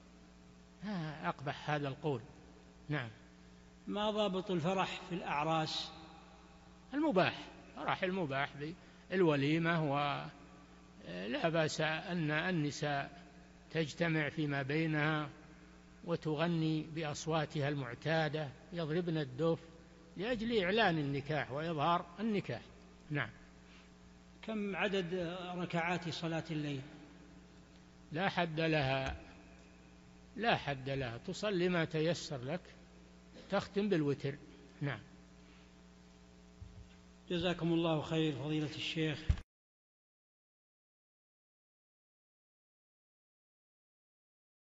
أقبح هذا القول. نعم. ما ضابط الفرح في الأعراس؟ المباح، فرح المباح بالوليمة، ولا بأس أن النساء تجتمع فيما بينها وتغني بأصواتها المعتادة، يضربن الدف لأجل إعلان النكاح وإظهار النكاح. نعم. كم عدد ركعات صلاة الليل؟ لا حد لها، لا حد لها، تصلي ما تيسر لك، تختم بالوتر. نعم. جزاكم الله خير فضيلة الشيخ.